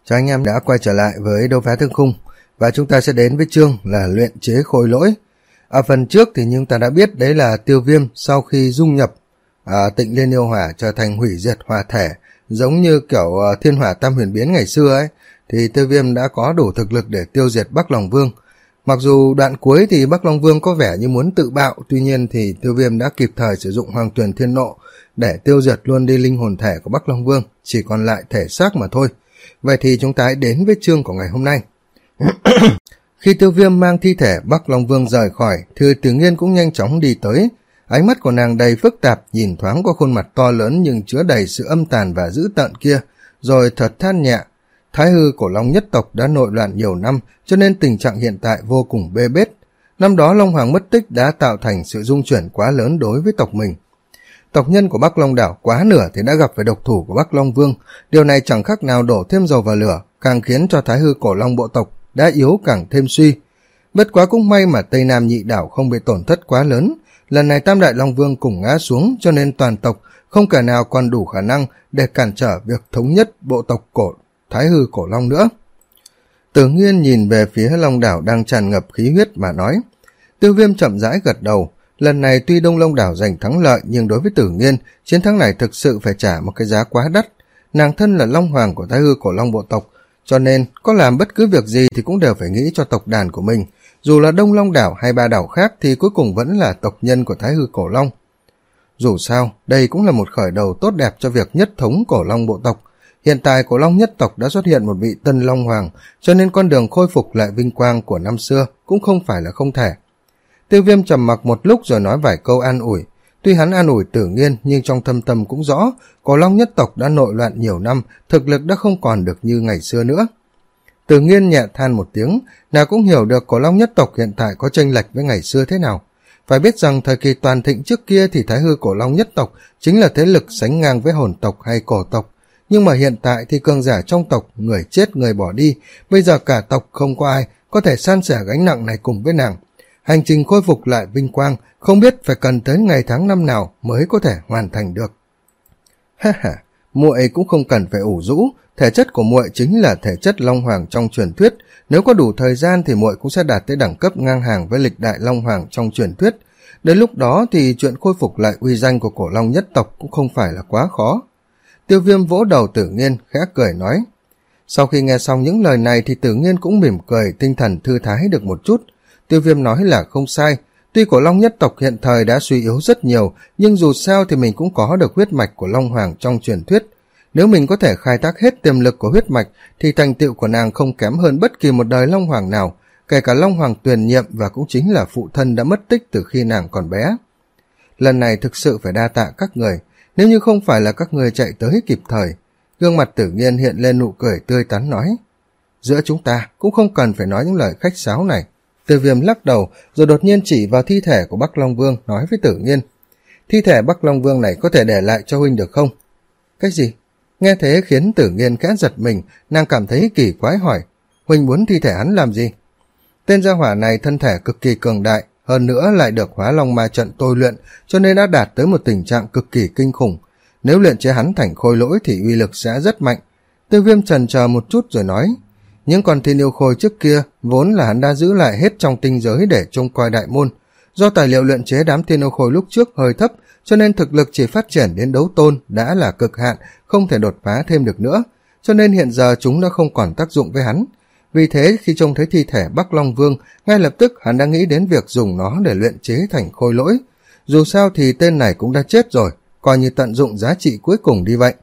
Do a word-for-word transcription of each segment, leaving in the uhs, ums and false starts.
Chào anh em đã quay trở lại với Đấu Phá Thương Khung, và chúng ta sẽ đến với chương là luyện chế khôi lỗi. Ở phần trước thì chúng ta đã biết đấy là Tiêu Viêm sau khi dung nhập à, Tịnh Liên Yêu Hỏa trở thành hủy diệt hỏa thể, giống như kiểu à, Thiên Hỏa Tam Huyền Biến ngày xưa ấy, thì Tiêu Viêm đã có đủ thực lực để tiêu diệt Bắc Long Vương. Mặc dù đoạn cuối thì Bắc Long Vương có vẻ như muốn tự bạo, tuy nhiên thì Tiêu Viêm đã kịp thời sử dụng Hoàng Tuyền Thiên Nộ để tiêu diệt luôn đi linh hồn thể của Bắc Long Vương, chỉ còn lại thể xác mà thôi. Vậy thì chúng ta hãy đến với chương của ngày hôm nay. Khi Tiêu Viêm mang thi thể Bắc Long Vương rời khỏi, thì Tử Nghiên cũng nhanh chóng đi tới. Ánh mắt của nàng đầy phức tạp, nhìn thoáng qua khuôn mặt to lớn nhưng chứa đầy sự âm tàn và dữ tợn kia, rồi thật than nhẹ. Thái hư Cổ Long nhất tộc đã nội loạn nhiều năm, cho nên tình trạng hiện tại vô cùng bê bết. Năm đó Long Hoàng mất tích đã tạo thành sự rung chuyển quá lớn đối với tộc mình. Tộc nhân của Bắc Long đảo quá nửa thì đã gặp phải độc thủ của Bắc Long Vương. Điều này chẳng khác nào đổ thêm dầu vào lửa, càng khiến cho Thái hư Cổ Long bộ tộc đã yếu càng thêm suy. Bất quá cũng may mà Tây Nam nhị đảo không bị tổn thất quá lớn. Lần này Tam Đại Long Vương cùng ngã xuống, cho nên toàn tộc không kẻ nào còn đủ khả năng để cản trở việc thống nhất bộ tộc cổ Thái hư Cổ Long nữa. Tử Nghiên nhìn về phía Long đảo đang tràn ngập khí huyết mà nói. Tiêu Viêm chậm rãi gật đầu. Lần này tuy Đông Long đảo giành thắng lợi, nhưng đối với Tử Nghiên, chiến thắng này thực sự phải trả một cái giá quá đắt. Nàng thân là Long Hoàng của Thái hư Cổ Long bộ tộc, cho nên có làm bất cứ việc gì thì cũng đều phải nghĩ cho tộc đàn của mình. Dù là Đông Long đảo hay ba đảo khác thì cuối cùng vẫn là tộc nhân của Thái hư Cổ Long. Dù sao, đây cũng là một khởi đầu tốt đẹp cho việc nhất thống Cổ Long bộ tộc. Hiện tại Cổ Long nhất tộc đã xuất hiện một vị tân Long Hoàng, cho nên con đường khôi phục lại vinh quang của năm xưa cũng không phải là không thể. Tiêu Viêm trầm mặc một lúc rồi nói vài câu an ủi. Tuy hắn an ủi Tử Nghiên nhưng trong thâm tâm cũng rõ, Cổ Long nhất tộc đã nội loạn nhiều năm, thực lực đã không còn được như ngày xưa nữa. Tử Nghiên nhẹ than một tiếng, nàng cũng hiểu được Cổ Long nhất tộc hiện tại có chênh lệch với ngày xưa thế nào. Phải biết rằng thời kỳ toàn thịnh trước kia thì Thái hư Cổ Long nhất tộc chính là thế lực sánh ngang với hồn tộc hay cổ tộc. Nhưng mà hiện tại thì cường giả trong tộc, người chết người bỏ đi, bây giờ cả tộc không có ai có thể san sẻ gánh nặng này cùng với nàng. Hành trình khôi phục lại vinh quang không biết phải cần tới ngày tháng năm nào mới có thể hoàn thành được. Ha ha, muội cũng không cần phải ủ rũ, thể chất của muội chính là thể chất Long Hoàng trong truyền thuyết, nếu có đủ thời gian thì muội cũng sẽ đạt tới đẳng cấp ngang hàng với lịch đại Long Hoàng trong truyền thuyết. Đến lúc đó thì chuyện khôi phục lại uy danh của Cổ Long nhất tộc cũng không phải là quá khó. Tiêu Viêm vỗ đầu Tử Nghiên khẽ cười nói. Sau khi nghe xong những lời này thì Tử Nghiên cũng mỉm cười, tinh thần thư thái được một chút. Tiêu Viêm nói là không sai, tuy Cổ Long nhất tộc hiện thời đã suy yếu rất nhiều, nhưng dù sao thì mình cũng có được huyết mạch của Long Hoàng trong truyền thuyết. Nếu mình có thể khai thác hết tiềm lực của huyết mạch thì thành tựu của nàng không kém hơn bất kỳ một đời Long Hoàng nào, kể cả Long Hoàng Tuyền Nhiệm và cũng chính là phụ thân đã mất tích từ khi nàng còn bé. Lần này thực sự phải đa tạ các người, nếu như không phải là các người chạy tới kịp thời. Gương mặt Tử Nghiên hiện lên nụ cười tươi tắn nói. Giữa chúng ta cũng không cần phải nói những lời khách sáo này. Tiêu Viêm lắc đầu rồi đột nhiên chỉ vào thi thể của Bắc Long Vương nói với Tử Nghiên. Thi thể Bắc Long Vương này có thể để lại cho huynh được không? Cái gì? Nghe thế khiến Tử Nghiên khẽ giật mình, nàng cảm thấy kỳ quái hỏi. Huynh muốn thi thể hắn làm gì? Tên gia hỏa này thân thể cực kỳ cường đại, hơn nữa lại được Hóa Long Ma trận tôi luyện, cho nên đã đạt tới một tình trạng cực kỳ kinh khủng. Nếu luyện chế hắn thành khôi lỗi thì uy lực sẽ rất mạnh. Tiêu Viêm chần chờ một chút rồi nói. Những con thiên yêu khôi trước kia vốn là hắn đã giữ lại hết trong tinh giới để trông coi đại môn. Do tài liệu luyện chế đám thiên yêu khôi lúc trước hơi thấp, cho nên thực lực chỉ phát triển đến đấu tôn đã là cực hạn, không thể đột phá thêm được nữa, cho nên hiện giờ chúng đã không còn tác dụng với hắn. Vì thế khi trông thấy thi thể Bắc Long Vương, ngay lập tức hắn đã nghĩ đến việc dùng nó để luyện chế thành khôi lỗi. Dù sao thì tên này cũng đã chết rồi, coi như tận dụng giá trị cuối cùng đi vậy.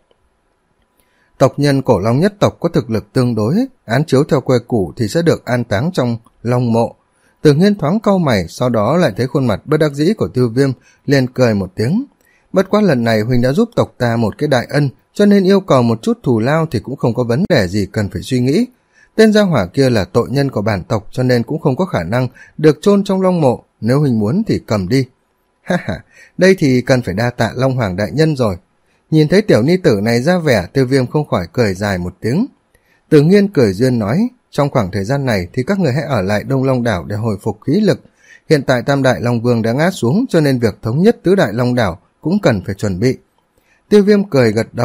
Tộc nhân Cổ Long nhất tộc có thực lực tương đối, án chiếu theo quê củ thì sẽ được an táng trong Long mộ. Tử Nghiên thoáng cau mày, sau đó lại thấy khuôn mặt bất đắc dĩ của Tiêu Viêm, liền cười một tiếng. Bất quá lần này huynh đã giúp tộc ta một cái đại ân, cho nên yêu cầu một chút thù lao thì cũng không có vấn đề gì cần phải suy nghĩ. Tên gia hỏa kia là tội nhân của bản tộc, cho nên cũng không có khả năng được chôn trong Long mộ, nếu huynh muốn thì cầm đi. Ha ha, đây thì cần phải đa tạ Long Hoàng đại nhân rồi. Nhìn thấy tiểu ni tử này ra vẻ, Tiêu Viêm không khỏi cười dài một tiếng. Tử Nghiên cười duyên nói, trong khoảng thời gian này thì các người hãy ở lại Đông Long đảo để hồi phục khí lực. Hiện tại Tam Đại Long Vương đã ngã xuống, cho nên việc thống nhất tứ Đại Long đảo cũng cần phải chuẩn bị. Tiêu Viêm cười gật đầu,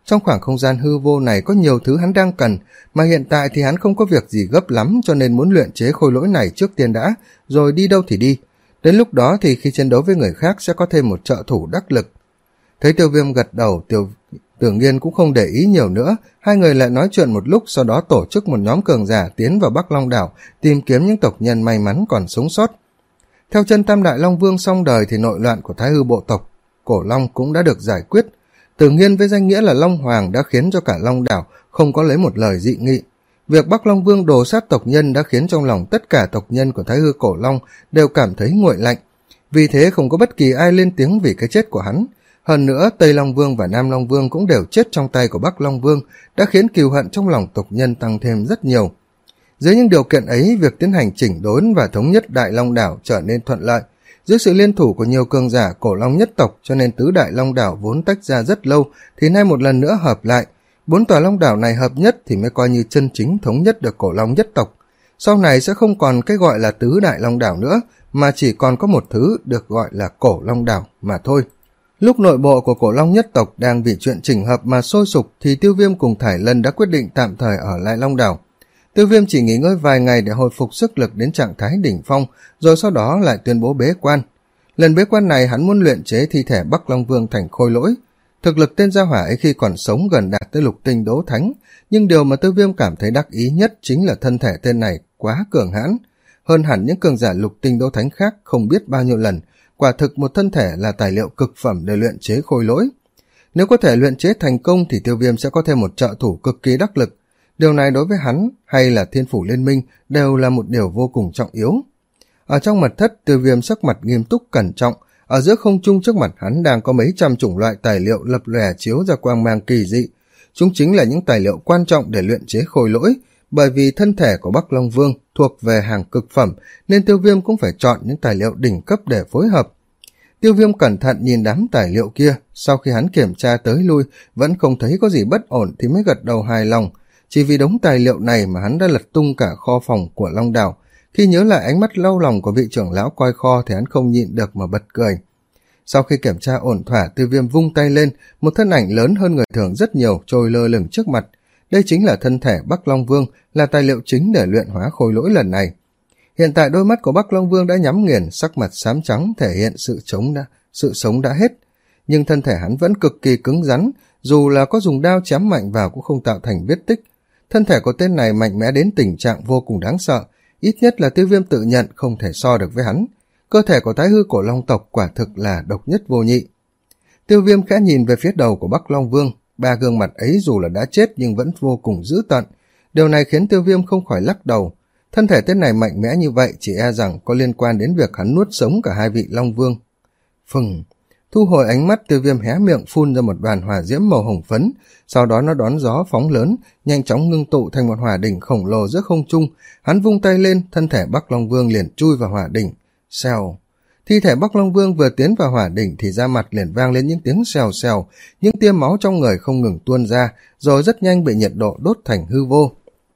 Trong khoảng không gian hư vô này có nhiều thứ hắn đang cần, mà hiện tại thì hắn không có việc gì gấp lắm, cho nên muốn luyện chế khôi lỗi này trước tiên đã, rồi đi đâu thì đi. Đến lúc đó thì khi chiến đấu với người khác sẽ có thêm một trợ thủ đắc lực. Thấy Tiêu Viêm gật đầu, Tiêu Tưởng Nghiên cũng không để ý nhiều nữa, hai người lại nói chuyện một lúc, sau đó tổ chức một nhóm cường giả tiến vào Bắc Long đảo, tìm kiếm những tộc nhân may mắn còn sống sót. Theo chân Tam Đại Long Vương xong đời thì nội loạn của Thái Hư bộ tộc Cổ Long cũng đã được giải quyết. Tưởng Nghiên với danh nghĩa là Long Hoàng đã khiến cho cả Long đảo không có lấy một lời dị nghị. Việc Bắc Long Vương đồ sát tộc nhân đã khiến trong lòng tất cả tộc nhân của Thái Hư Cổ Long đều cảm thấy nguội lạnh. Vì thế không có bất kỳ ai lên tiếng vì cái chết của hắn. Hơn nữa, Tây Long Vương và Nam Long Vương cũng đều chết trong tay của Bắc Long Vương, đã khiến cừu hận trong lòng tộc nhân tăng thêm rất nhiều. Dưới những điều kiện ấy, việc tiến hành chỉnh đốn và thống nhất Đại Long đảo trở nên thuận lợi. Dưới sự liên thủ của nhiều cường giả Cổ Long nhất tộc, cho nên tứ Đại Long đảo vốn tách ra rất lâu thì nay một lần nữa hợp lại. Bốn tòa Long đảo này hợp nhất thì mới coi như chân chính thống nhất được Cổ Long nhất tộc. Sau này sẽ không còn cái gọi là tứ Đại Long đảo nữa, mà chỉ còn có một thứ được gọi là Cổ Long đảo mà thôi. Lúc nội bộ của Cổ Long nhất tộc đang vì chuyện chỉnh hợp mà sôi sục thì Tiêu Viêm cùng Thải Lân đã quyết định tạm thời ở lại Long đảo. Tiêu Viêm chỉ nghỉ ngơi vài ngày để hồi phục sức lực đến trạng thái đỉnh phong, rồi sau đó lại tuyên bố bế quan. Lần bế quan này hắn muốn luyện chế thi thể Bắc Long Vương thành khôi lỗi. Thực lực tên gia hỏa ấy khi còn sống gần đạt tới lục tinh đấu thánh, nhưng điều mà Tiêu Viêm cảm thấy đắc ý nhất chính là thân thể tên này quá cường hãn, hơn hẳn những cường giả lục tinh đấu thánh khác không biết bao nhiêu lần. Quả thực một thân thể là tài liệu cực phẩm để luyện chế khôi lỗi. Nếu có thể luyện chế thành công thì Tiêu Viêm sẽ có thêm một trợ thủ cực kỳ đắc lực. Điều này đối với hắn hay là Thiên Phủ Liên Minh đều là một điều vô cùng trọng yếu. Ở trong mật thất, Tiêu Viêm sắc mặt nghiêm túc cẩn trọng. Ở giữa không trung trước mặt hắn đang có mấy trăm chủng loại tài liệu lập lòe chiếu ra quang mang kỳ dị. Chúng chính là những tài liệu quan trọng để luyện chế khôi lỗi, bởi vì thân thể của Bắc Long Vương thuộc về hàng cực phẩm nên Tiêu Viêm cũng phải chọn những tài liệu đỉnh cấp để phối hợp. Tiêu Viêm cẩn thận nhìn đám tài liệu kia, sau khi hắn kiểm tra tới lui vẫn không thấy có gì bất ổn thì mới gật đầu hài lòng. Chỉ vì đống tài liệu này mà hắn đã lật tung cả kho phòng của Long đảo. Khi nhớ lại ánh mắt lâu lòng của vị trưởng lão coi kho thì hắn không nhịn được mà bật cười. Sau khi kiểm tra ổn thỏa, Tiêu Viêm vung tay lên, một thân ảnh lớn hơn người thường rất nhiều trôi lơ lửng trước mặt. Đây chính là thân thể Bắc Long Vương, là tài liệu chính để luyện hóa khôi lỗi lần này. Hiện tại đôi mắt của Bắc Long Vương đã nhắm nghiền, sắc mặt xám trắng thể hiện sự chống đã, sự sống đã hết. Nhưng thân thể hắn vẫn cực kỳ cứng rắn, dù là có dùng đao chém mạnh vào cũng không tạo thành vết tích. Thân thể của tên này mạnh mẽ đến tình trạng vô cùng đáng sợ, ít nhất là Tiêu Viêm tự nhận không thể so được với hắn. Cơ thể của Thái Hư Cổ Long tộc quả thực là độc nhất vô nhị. Tiêu Viêm khẽ nhìn về phía đầu của Bắc Long Vương, ba gương mặt ấy dù là đã chết nhưng vẫn vô cùng dữ tợn. Điều này khiến Tiêu Viêm không khỏi lắc đầu. Thân thể tên này mạnh mẽ như vậy chỉ e rằng có liên quan đến việc hắn nuốt sống cả hai vị Long Vương. Phừng! Thu hồi ánh mắt, Tiêu Viêm hé miệng phun ra một đoàn hỏa diễm màu hồng phấn, sau đó nó đón gió phóng lớn, nhanh chóng ngưng tụ thành một hỏa đỉnh khổng lồ giữa không trung. Hắn vung tay lên, thân thể Bắc Long Vương liền chui vào hỏa đỉnh. Xèo! Thi thể Bắc Long Vương vừa tiến vào hỏa đỉnh thì da mặt liền vang lên những tiếng xèo xèo, những tia máu trong người không ngừng tuôn ra, rồi rất nhanh bị nhiệt độ đốt thành hư vô.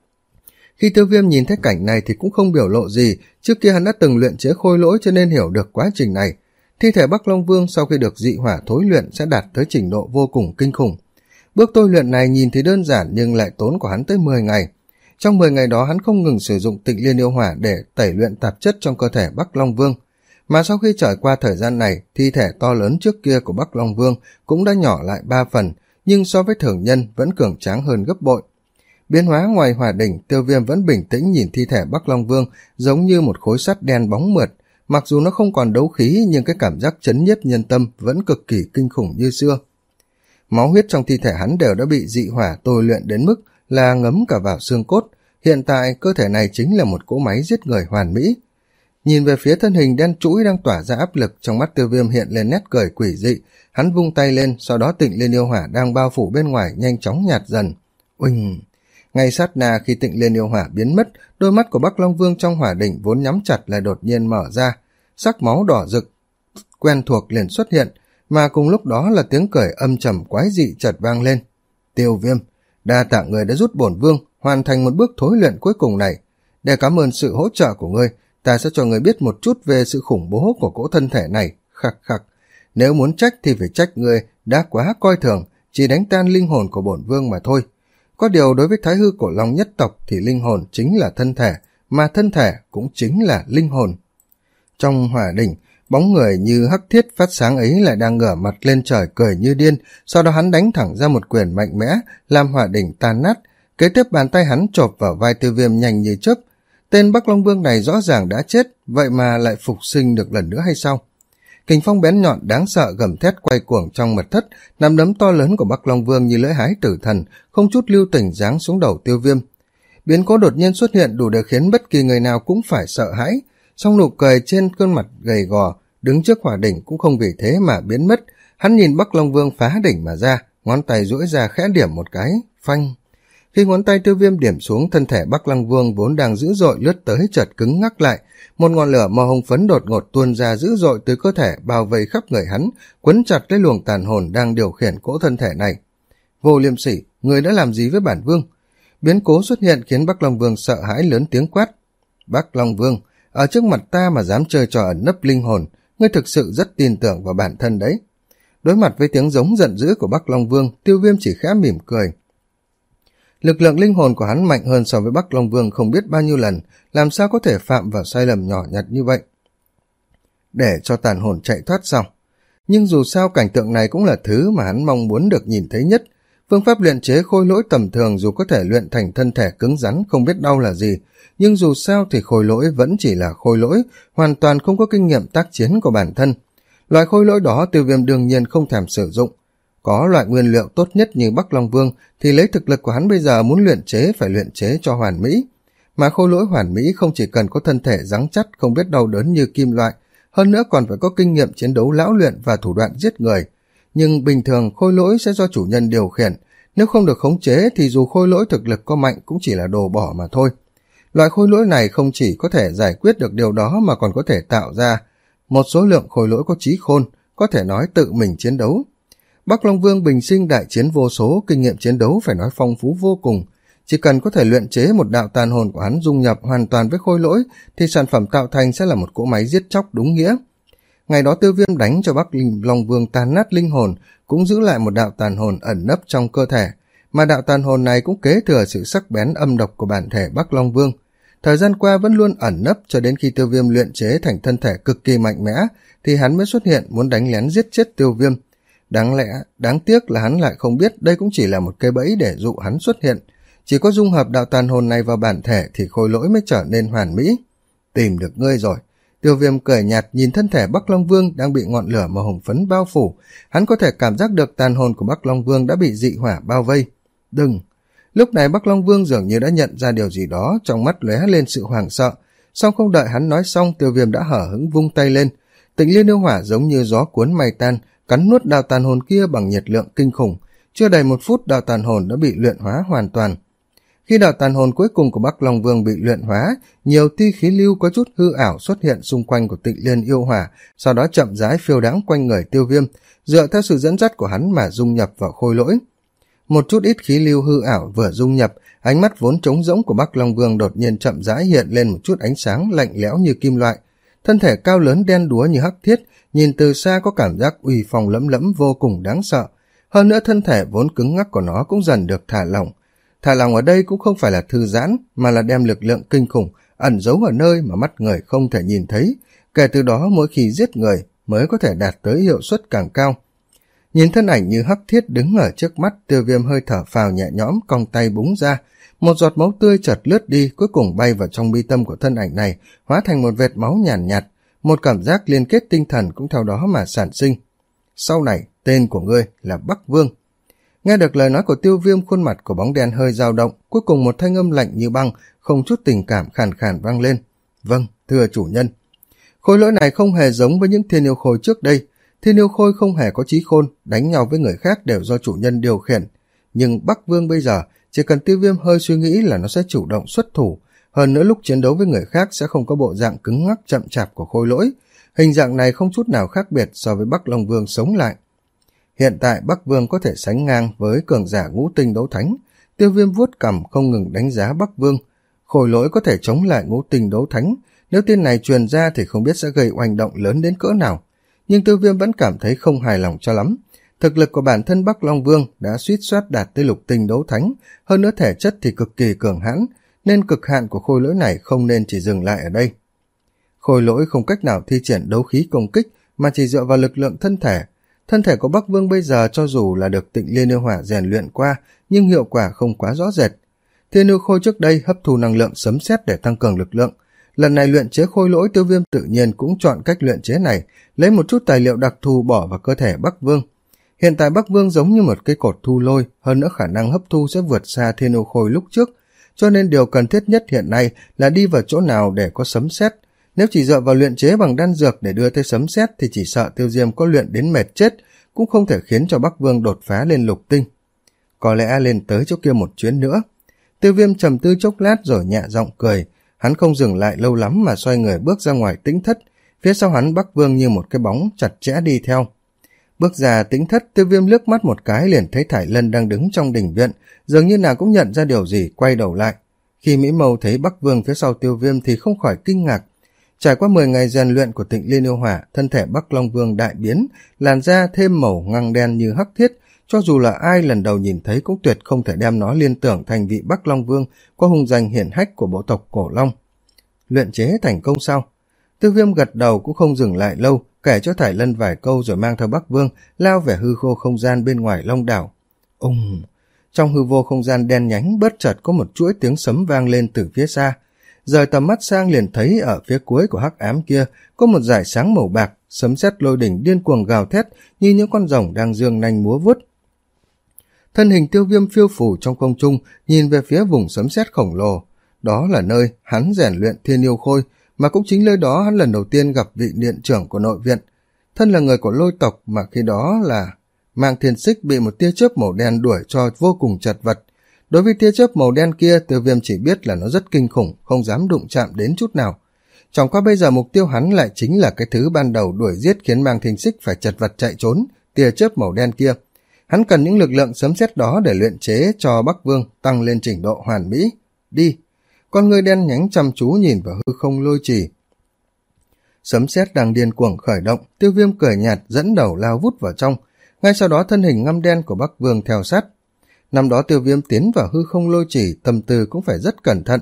Khi Tiêu Viêm nhìn thấy cảnh này thì cũng không biểu lộ gì, trước kia hắn đã từng luyện chế khôi lỗi cho nên hiểu được quá trình này. Thi thể Bắc Long Vương sau khi được dị hỏa thối luyện sẽ đạt tới trình độ vô cùng kinh khủng. Bước tôi luyện này nhìn thì đơn giản nhưng lại tốn của hắn tới mười ngày. Trong mười ngày đó hắn không ngừng sử dụng Tịnh Liên Yêu Hỏa để tẩy luyện tạp chất trong cơ thể Bắc Long Vương. Mà sau khi trải qua thời gian này, thi thể to lớn trước kia của Bắc Long Vương cũng đã nhỏ lại ba phần, nhưng so với thường nhân vẫn cường tráng hơn gấp bội. Biến hóa ngoài hỏa đỉnh, Tiêu Viêm vẫn bình tĩnh nhìn thi thể Bắc Long Vương giống như một khối sắt đen bóng mượt. Mặc dù nó không còn đấu khí nhưng cái cảm giác chấn nhiếp nhân tâm vẫn cực kỳ kinh khủng như xưa. Máu huyết trong thi thể hắn đều đã bị dị hỏa tôi luyện đến mức là ngấm cả vào xương cốt. Hiện tại cơ thể này chính là một cỗ máy giết người hoàn mỹ. Nhìn về phía thân hình đen trũi đang tỏa ra áp lực, trong mắt Tiêu Viêm hiện lên nét cười quỷ dị. Hắn vung tay lên, sau đó Tịnh Liên Yêu Hỏa đang bao phủ bên ngoài nhanh chóng nhạt dần. Uỳnh! Ngay sát na khi Tịnh Liên Yêu Hỏa biến mất, đôi mắt của Bắc Long Vương trong hỏa đỉnh vốn nhắm chặt lại đột nhiên mở ra, sắc máu đỏ rực quen thuộc liền xuất hiện, mà cùng lúc đó là tiếng cười âm trầm quái dị chợt vang lên. Tiêu Viêm, đa tạ người đã giúp bổn vương hoàn thành một bước thối luyện cuối cùng này. Để cảm ơn sự hỗ trợ của ngươi, ta sẽ cho người biết một chút về sự khủng bố của cỗ thân thể này. Khắc khắc, nếu muốn trách thì phải trách ngươi đã quá coi thường, chỉ đánh tan linh hồn của bổn vương mà thôi. Có điều đối với Thái Hư Cổ Long nhất tộc thì linh hồn chính là thân thể, mà thân thể cũng chính là linh hồn. Trong hỏa đỉnh, bóng người như hắc thiết phát sáng ấy lại đang ngửa mặt lên trời cười như điên, sau đó hắn đánh thẳng ra một quyền mạnh mẽ, làm hỏa đỉnh tan nát, kế tiếp bàn tay hắn chộp vào vai Tiêu Viêm nhanh như chớp. Tên Bắc Long Vương này rõ ràng đã chết, vậy mà lại phục sinh được lần nữa hay sao? Kình phong bén nhọn đáng sợ gầm thét quay cuồng trong mật thất, nắm đấm to lớn của Bắc Long Vương như lưỡi hái tử thần, không chút lưu tình giáng xuống đầu Tiêu Viêm. Biến cố đột nhiên xuất hiện đủ để khiến bất kỳ người nào cũng phải sợ hãi, song nụ cười trên khuôn mặt gầy gò đứng trước hỏa đỉnh cũng không vì thế mà biến mất. Hắn nhìn Bắc Long Vương phá đỉnh mà ra, ngón tay duỗi ra khẽ điểm một cái, phanh. Khi ngón tay Tiêu Viêm điểm xuống, thân thể Bắc Long Vương vốn đang dữ dội lướt tới chợt cứng ngắc lại, một ngọn lửa màu hồng phấn đột ngột tuôn ra dữ dội từ cơ thể bao vây khắp người hắn, quấn chặt lấy luồng tàn hồn đang điều khiển cỗ thân thể này. Vô Liêm Sỉ, người đã làm gì với bản vương? Biến cố xuất hiện khiến Bắc Long Vương sợ hãi lớn tiếng quát. Bắc Long Vương, ở trước mặt ta mà dám chơi trò ẩn nấp linh hồn, ngươi thực sự rất tin tưởng vào bản thân đấy. Đối mặt với tiếng giống giận dữ của Bắc Long Vương, Tiêu Viêm chỉ khẽ mỉm cười. Lực lượng linh hồn của hắn mạnh hơn so với Bắc Long Vương không biết bao nhiêu lần, làm sao có thể phạm vào sai lầm nhỏ nhặt như vậy. Để cho tàn hồn chạy thoát sao? Nhưng dù sao cảnh tượng này cũng là thứ mà hắn mong muốn được nhìn thấy nhất. Phương pháp luyện chế khôi lỗi tầm thường dù có thể luyện thành thân thể cứng rắn không biết đau là gì, nhưng dù sao thì khôi lỗi vẫn chỉ là khôi lỗi, hoàn toàn không có kinh nghiệm tác chiến của bản thân. Loại khôi lỗi đó Tiêu Viêm đương nhiên không thèm sử dụng. Có loại nguyên liệu tốt nhất như Bắc Long Vương thì lấy thực lực của hắn bây giờ muốn luyện chế phải luyện chế cho hoàn mỹ. Mà khôi lỗi hoàn mỹ không chỉ cần có thân thể rắn chắc không biết đau đớn như kim loại, hơn nữa còn phải có kinh nghiệm chiến đấu lão luyện và thủ đoạn giết người. Nhưng bình thường khôi lỗi sẽ do chủ nhân điều khiển, nếu không được khống chế thì dù khôi lỗi thực lực có mạnh cũng chỉ là đồ bỏ mà thôi. Loại khôi lỗi này không chỉ có thể giải quyết được điều đó mà còn có thể tạo ra một số lượng khôi lỗi có trí khôn, có thể nói tự mình chiến đấu. Bắc Long Vương bình sinh đại chiến vô số, kinh nghiệm chiến đấu phải nói phong phú vô cùng. Chỉ cần có thể luyện chế một đạo tàn hồn của hắn dung nhập hoàn toàn với khôi lỗi thì sản phẩm tạo thành sẽ là một cỗ máy giết chóc đúng nghĩa. Ngày đó Tiêu Viêm đánh cho Bắc Long Vương tan nát linh hồn, cũng giữ lại một đạo tàn hồn ẩn nấp trong cơ thể, mà đạo tàn hồn này cũng kế thừa sự sắc bén âm độc của bản thể Bắc Long Vương. Thời gian qua vẫn luôn ẩn nấp cho đến khi Tiêu Viêm luyện chế thành thân thể cực kỳ mạnh mẽ thì hắn mới xuất hiện muốn đánh lén giết chết Tiêu Viêm. Đáng lẽ, đáng tiếc là hắn lại không biết đây cũng chỉ là một cây bẫy để dụ hắn xuất hiện. Chỉ có dung hợp đạo tàn hồn này vào bản thể thì khôi lỗi mới trở nên hoàn mỹ. Tìm được ngươi rồi. Tiêu Viêm cười nhạt nhìn thân thể Bắc Long Vương đang bị ngọn lửa màu hồng phấn bao phủ. Hắn có thể cảm giác được tàn hồn của Bắc Long Vương đã bị dị hỏa bao vây. Đừng! Lúc này Bắc Long Vương dường như đã nhận ra điều gì đó, trong mắt lóe lên sự hoảng sợ. Song không đợi hắn nói xong, Tiêu Viêm đã hở hững vung tay lên. Tịnh liên yêu hỏa giống như gió cuốn mây tan, cắn nuốt đạo tàn hồn kia bằng nhiệt lượng kinh khủng. Chưa đầy một phút đạo tàn hồn đã bị luyện hóa hoàn toàn. Khi đạo tàn hồn cuối cùng của Bắc Long Vương bị luyện hóa, nhiều tia khí lưu có chút hư ảo xuất hiện xung quanh của Tịnh Liên yêu hỏa, sau đó chậm rãi phiêu đáng quanh người Tiêu Viêm, dựa theo sự dẫn dắt của hắn mà dung nhập vào khôi lỗi. Một chút ít khí lưu hư ảo vừa dung nhập, ánh mắt vốn trống rỗng của Bắc Long Vương đột nhiên chậm rãi hiện lên một chút ánh sáng lạnh lẽo như kim loại. Thân thể cao lớn đen đúa như hắc thiết, nhìn từ xa có cảm giác uy phong lẫm lẫm vô cùng đáng sợ. Hơn nữa thân thể vốn cứng ngắc của nó cũng dần được thả lỏng. Thả lỏng ở đây cũng không phải là thư giãn, mà là đem lực lượng kinh khủng ẩn giấu ở nơi mà mắt người không thể nhìn thấy. Kể từ đó mỗi khi giết người mới có thể đạt tới hiệu suất càng cao. Nhìn thân ảnh như hắc thiết đứng ở trước mắt, Tiêu Viêm hơi thở phào nhẹ nhõm, cong tay búng ra. Một giọt máu tươi chợt lướt đi, cuối cùng bay vào trong mi tâm của thân ảnh này, hóa thành một vệt máu nhàn nhạt, nhạt. Một cảm giác liên kết tinh thần cũng theo đó mà sản sinh. Sau này, tên của ngươi là Bắc Vương. Nghe được lời nói của Tiêu Viêm, khuôn mặt của bóng đen hơi dao động, cuối cùng một thanh âm lạnh như băng, không chút tình cảm khàn khàn vang lên. Vâng, thưa chủ nhân. Khôi lỗi này không hề giống với những thiên yêu khôi trước đây. Thiên yêu khôi không hề có trí khôn, đánh nhau với người khác đều do chủ nhân điều khiển. Nhưng Bắc Vương bây giờ, chỉ cần Tiêu Viêm hơi suy nghĩ là nó sẽ chủ động xuất thủ. Hơn nữa lúc chiến đấu với người khác sẽ không có bộ dạng cứng ngắc chậm chạp của khôi lỗi. Hình dạng này không chút nào khác biệt so với Bắc Long Vương sống lại. Hiện tại Bắc Vương có thể sánh ngang với cường giả ngũ tinh đấu thánh. Tiêu Viêm vuốt cằm không ngừng đánh giá Bắc Vương. Khôi lỗi có thể chống lại ngũ tinh đấu thánh. Nếu tin này truyền ra thì không biết sẽ gây oanh động lớn đến cỡ nào. Nhưng Tiêu Viêm vẫn cảm thấy không hài lòng cho lắm. Thực lực của bản thân Bắc Long Vương đã suýt soát đạt tới lục tinh đấu thánh, hơn nữa thể chất thì cực kỳ cường hãn, nên cực hạn của khôi lỗi này không nên chỉ dừng lại ở đây. Khôi lỗi không cách nào thi triển đấu khí công kích, mà chỉ dựa vào lực lượng thân thể. Thân thể của Bắc Vương bây giờ cho dù là được Tịnh Liên Yêu Hỏa rèn luyện qua, nhưng hiệu quả không quá rõ rệt. Thiên Yêu Khôi trước đây hấp thu năng lượng sấm sét để tăng cường lực lượng. Lần này luyện chế khôi lỗi, Tiêu Viêm tự nhiên cũng chọn cách luyện chế này, lấy một chút tài liệu đặc thù bỏ vào cơ thể Bắc Vương. Hiện tại Bắc Vương giống như một cây cột thu lôi, hơn nữa khả năng hấp thu sẽ vượt xa Thiên Yêu Khôi lúc trước, cho nên điều cần thiết nhất hiện nay là đi vào chỗ nào để có sấm sét. Nếu chỉ dựa vào luyện chế bằng đan dược để đưa tới sấm sét thì chỉ sợ Tiêu Diêm có luyện đến mệt chết, cũng không thể khiến cho Bắc Vương đột phá lên lục tinh. Có lẽ lên tới chỗ kia một chuyến nữa. Tiêu Viêm trầm tư chốc lát rồi nhẹ giọng cười. Hắn không dừng lại lâu lắm mà xoay người bước ra ngoài tĩnh thất. Phía sau hắn Bắc Vương như một cái bóng chặt chẽ đi theo. Bước ra tĩnh thất, Tiêu Viêm liếc mắt một cái liền thấy Thải Lân đang đứng trong đình viện, dường như nàng cũng nhận ra điều gì, quay đầu lại. Khi Mỹ Mâu thấy Bắc Vương phía sau Tiêu Viêm thì không khỏi kinh ngạc. Trải qua mười ngày rèn luyện của Tịnh Liên Yêu Hỏa, thân thể Bắc Long Vương đại biến, làn da thêm màu ngăng đen như hắc thiết, cho dù là ai lần đầu nhìn thấy cũng tuyệt không thể đem nó liên tưởng thành vị Bắc Long Vương có hùng danh hiển hách của bộ tộc Cổ Long. Luyện chế thành công sao? Tiêu Viêm gật đầu cũng không dừng lại lâu, kể cho Thải Lân vài câu rồi mang theo Bắc Vương lao về hư khô không gian bên ngoài Long đảo. Ùng! Trong hư vô không gian đen nhánh bất chợt có một chuỗi tiếng sấm vang lên từ phía xa. Rời tầm mắt sang liền thấy ở phía cuối của hắc ám kia có một dải sáng màu bạc, sấm sét lôi đỉnh điên cuồng gào thét như những con rồng đang giương nanh múa vuốt. Thân hình Tiêu Viêm phiêu phù trong không trung, nhìn về phía vùng sấm sét khổng lồ. Đó là nơi hắn rèn luyện Thiên Yêu Khôi, mà cũng chính nơi đó hắn lần đầu tiên gặp vị điện trưởng của nội viện. Thân là người của Lôi tộc mà khi đó là Mang Thiên Xích bị một tia chớp màu đen đuổi cho vô cùng chật vật. Đối với tia chớp màu đen kia, Tiêu Viêm chỉ biết là nó rất kinh khủng, không dám đụng chạm đến chút nào. Chẳng qua bây giờ mục tiêu hắn lại chính là cái thứ ban đầu đuổi giết khiến Mang Thiên Xích phải chật vật chạy trốn, tia chớp màu đen kia. Hắn cần những lực lượng sấm sét đó để luyện chế cho Bắc Vương tăng lên trình độ hoàn mỹ. Đi! Con người đen nhánh chăm chú nhìn vào hư không lôi trì. Sấm sét đang điên cuồng khởi động, Tiêu Viêm cười nhạt dẫn đầu lao vút vào trong. Ngay sau đó thân hình ngăm đen của Bắc Vương theo sát. Năm đó Tiêu Viêm tiến vào hư không lôi trì, tâm tư cũng phải rất cẩn thận.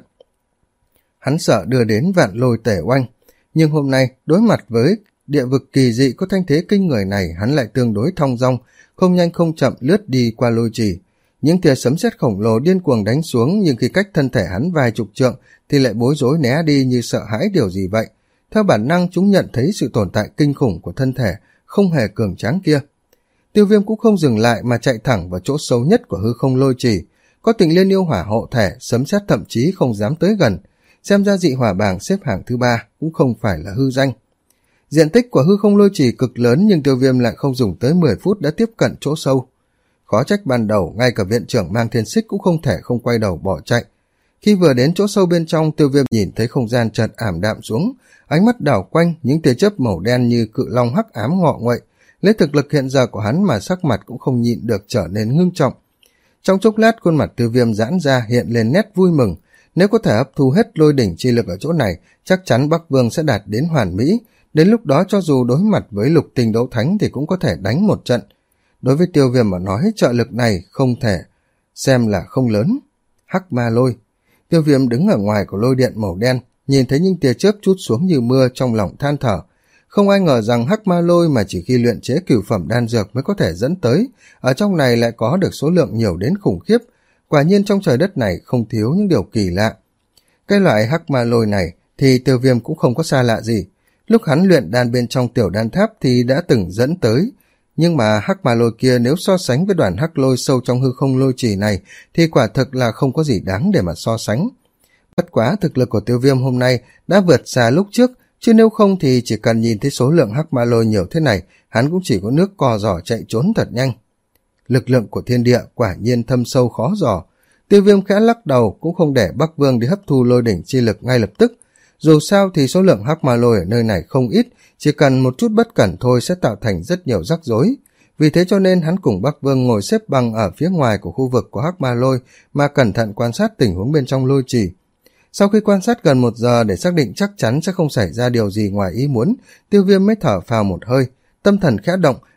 Hắn sợ đưa đến vạn lôi tể oanh, nhưng hôm nay đối mặt với địa vực kỳ dị có thanh thế kinh người này, hắn lại tương đối thong dong, không nhanh không chậm lướt đi qua lôi trì. Những tia sấm sét khổng lồ điên cuồng đánh xuống, nhưng khi cách thân thể hắn vài chục trượng thì lại bối rối né đi như sợ hãi điều gì vậy. Theo bản năng chúng nhận thấy sự tồn tại kinh khủng của thân thể không hề cường tráng kia. Tiêu Viêm cũng không dừng lại mà chạy thẳng vào chỗ sâu nhất của hư không lôi trì. Có Tịnh Liên Yêu Hỏa hộ thể, sấm sét thậm chí không dám tới gần. Xem ra dị hỏa bảng xếp hạng thứ ba cũng không phải là hư danh. Diện tích của hư không lôi trì cực lớn, nhưng Tiêu Viêm lại không dùng tới mười phút đã tiếp cận chỗ sâu. Khó trách ban đầu ngay cả viện trưởng Mang Thiên Xích cũng không thể không quay đầu bỏ chạy. Khi vừa đến chỗ sâu bên trong, Tiêu Viêm nhìn thấy không gian chợt ảm đạm xuống, ánh mắt đảo quanh những tia chớp màu đen như cự long hắc ám ngọ nguậy. Lấy thực lực hiện giờ của hắn mà sắc mặt cũng không nhịn được trở nên ngưng trọng. Trong chốc lát khuôn mặt Tiêu Viêm giãn ra hiện lên nét vui mừng. Nếu có thể hấp thu hết lôi đỉnh chi lực ở chỗ này, chắc chắn Bắc Vương sẽ đạt đến hoàn mỹ. Đến lúc đó cho dù đối mặt với lục tinh đấu thánh thì cũng có thể đánh một trận. Đối với Tiêu Viêm mà nói, trợ lực này không thể xem là không lớn. Hắc ma lôi. Tiêu Viêm đứng ở ngoài của lôi điện màu đen, nhìn thấy những tia chớp trút xuống như mưa, trong lòng than thở. Không ai ngờ rằng hắc ma lôi mà chỉ khi luyện chế cửu phẩm đan dược mới có thể dẫn tới, ở trong này lại có được số lượng nhiều đến khủng khiếp. Quả nhiên trong trời đất này không thiếu những điều kỳ lạ. Cái loại hắc ma lôi này thì Tiêu Viêm cũng không có xa lạ gì. Lúc hắn luyện đan bên trong tiểu đan tháp thì đã từng dẫn tới. Nhưng mà hắc ma lôi kia nếu so sánh với đoàn hắc lôi sâu trong hư không lôi trì này thì quả thực là không có gì đáng để mà so sánh. Bất quá thực lực của Tiêu Viêm hôm nay đã vượt xa lúc trước, chứ nếu không thì chỉ cần nhìn thấy số lượng hắc ma lôi nhiều thế này, hắn cũng chỉ có nước co giỏ chạy trốn thật nhanh. Lực lượng của thiên địa quả nhiên thâm sâu khó dò. Tiêu Viêm khẽ lắc đầu, cũng không để Bắc Vương đi hấp thu lôi đỉnh chi lực ngay lập tức. Dù sao thì số lượng hắc ma lôi ở nơi này không ít, chỉ cần một chút bất cẩn thôi sẽ tạo thành rất nhiều rắc rối. Vì thế cho nên hắn cùng Bắc Vương ngồi xếp bằng ở phía ngoài của khu vực của hắc ma lôi mà cẩn thận quan sát tình huống bên trong lôi trì. Sau khi quan sát gần một giờ để xác định chắc chắn sẽ không xảy ra điều gì ngoài ý muốn, Tiêu Viêm mới thở phào một hơi, tâm thần khẽ động,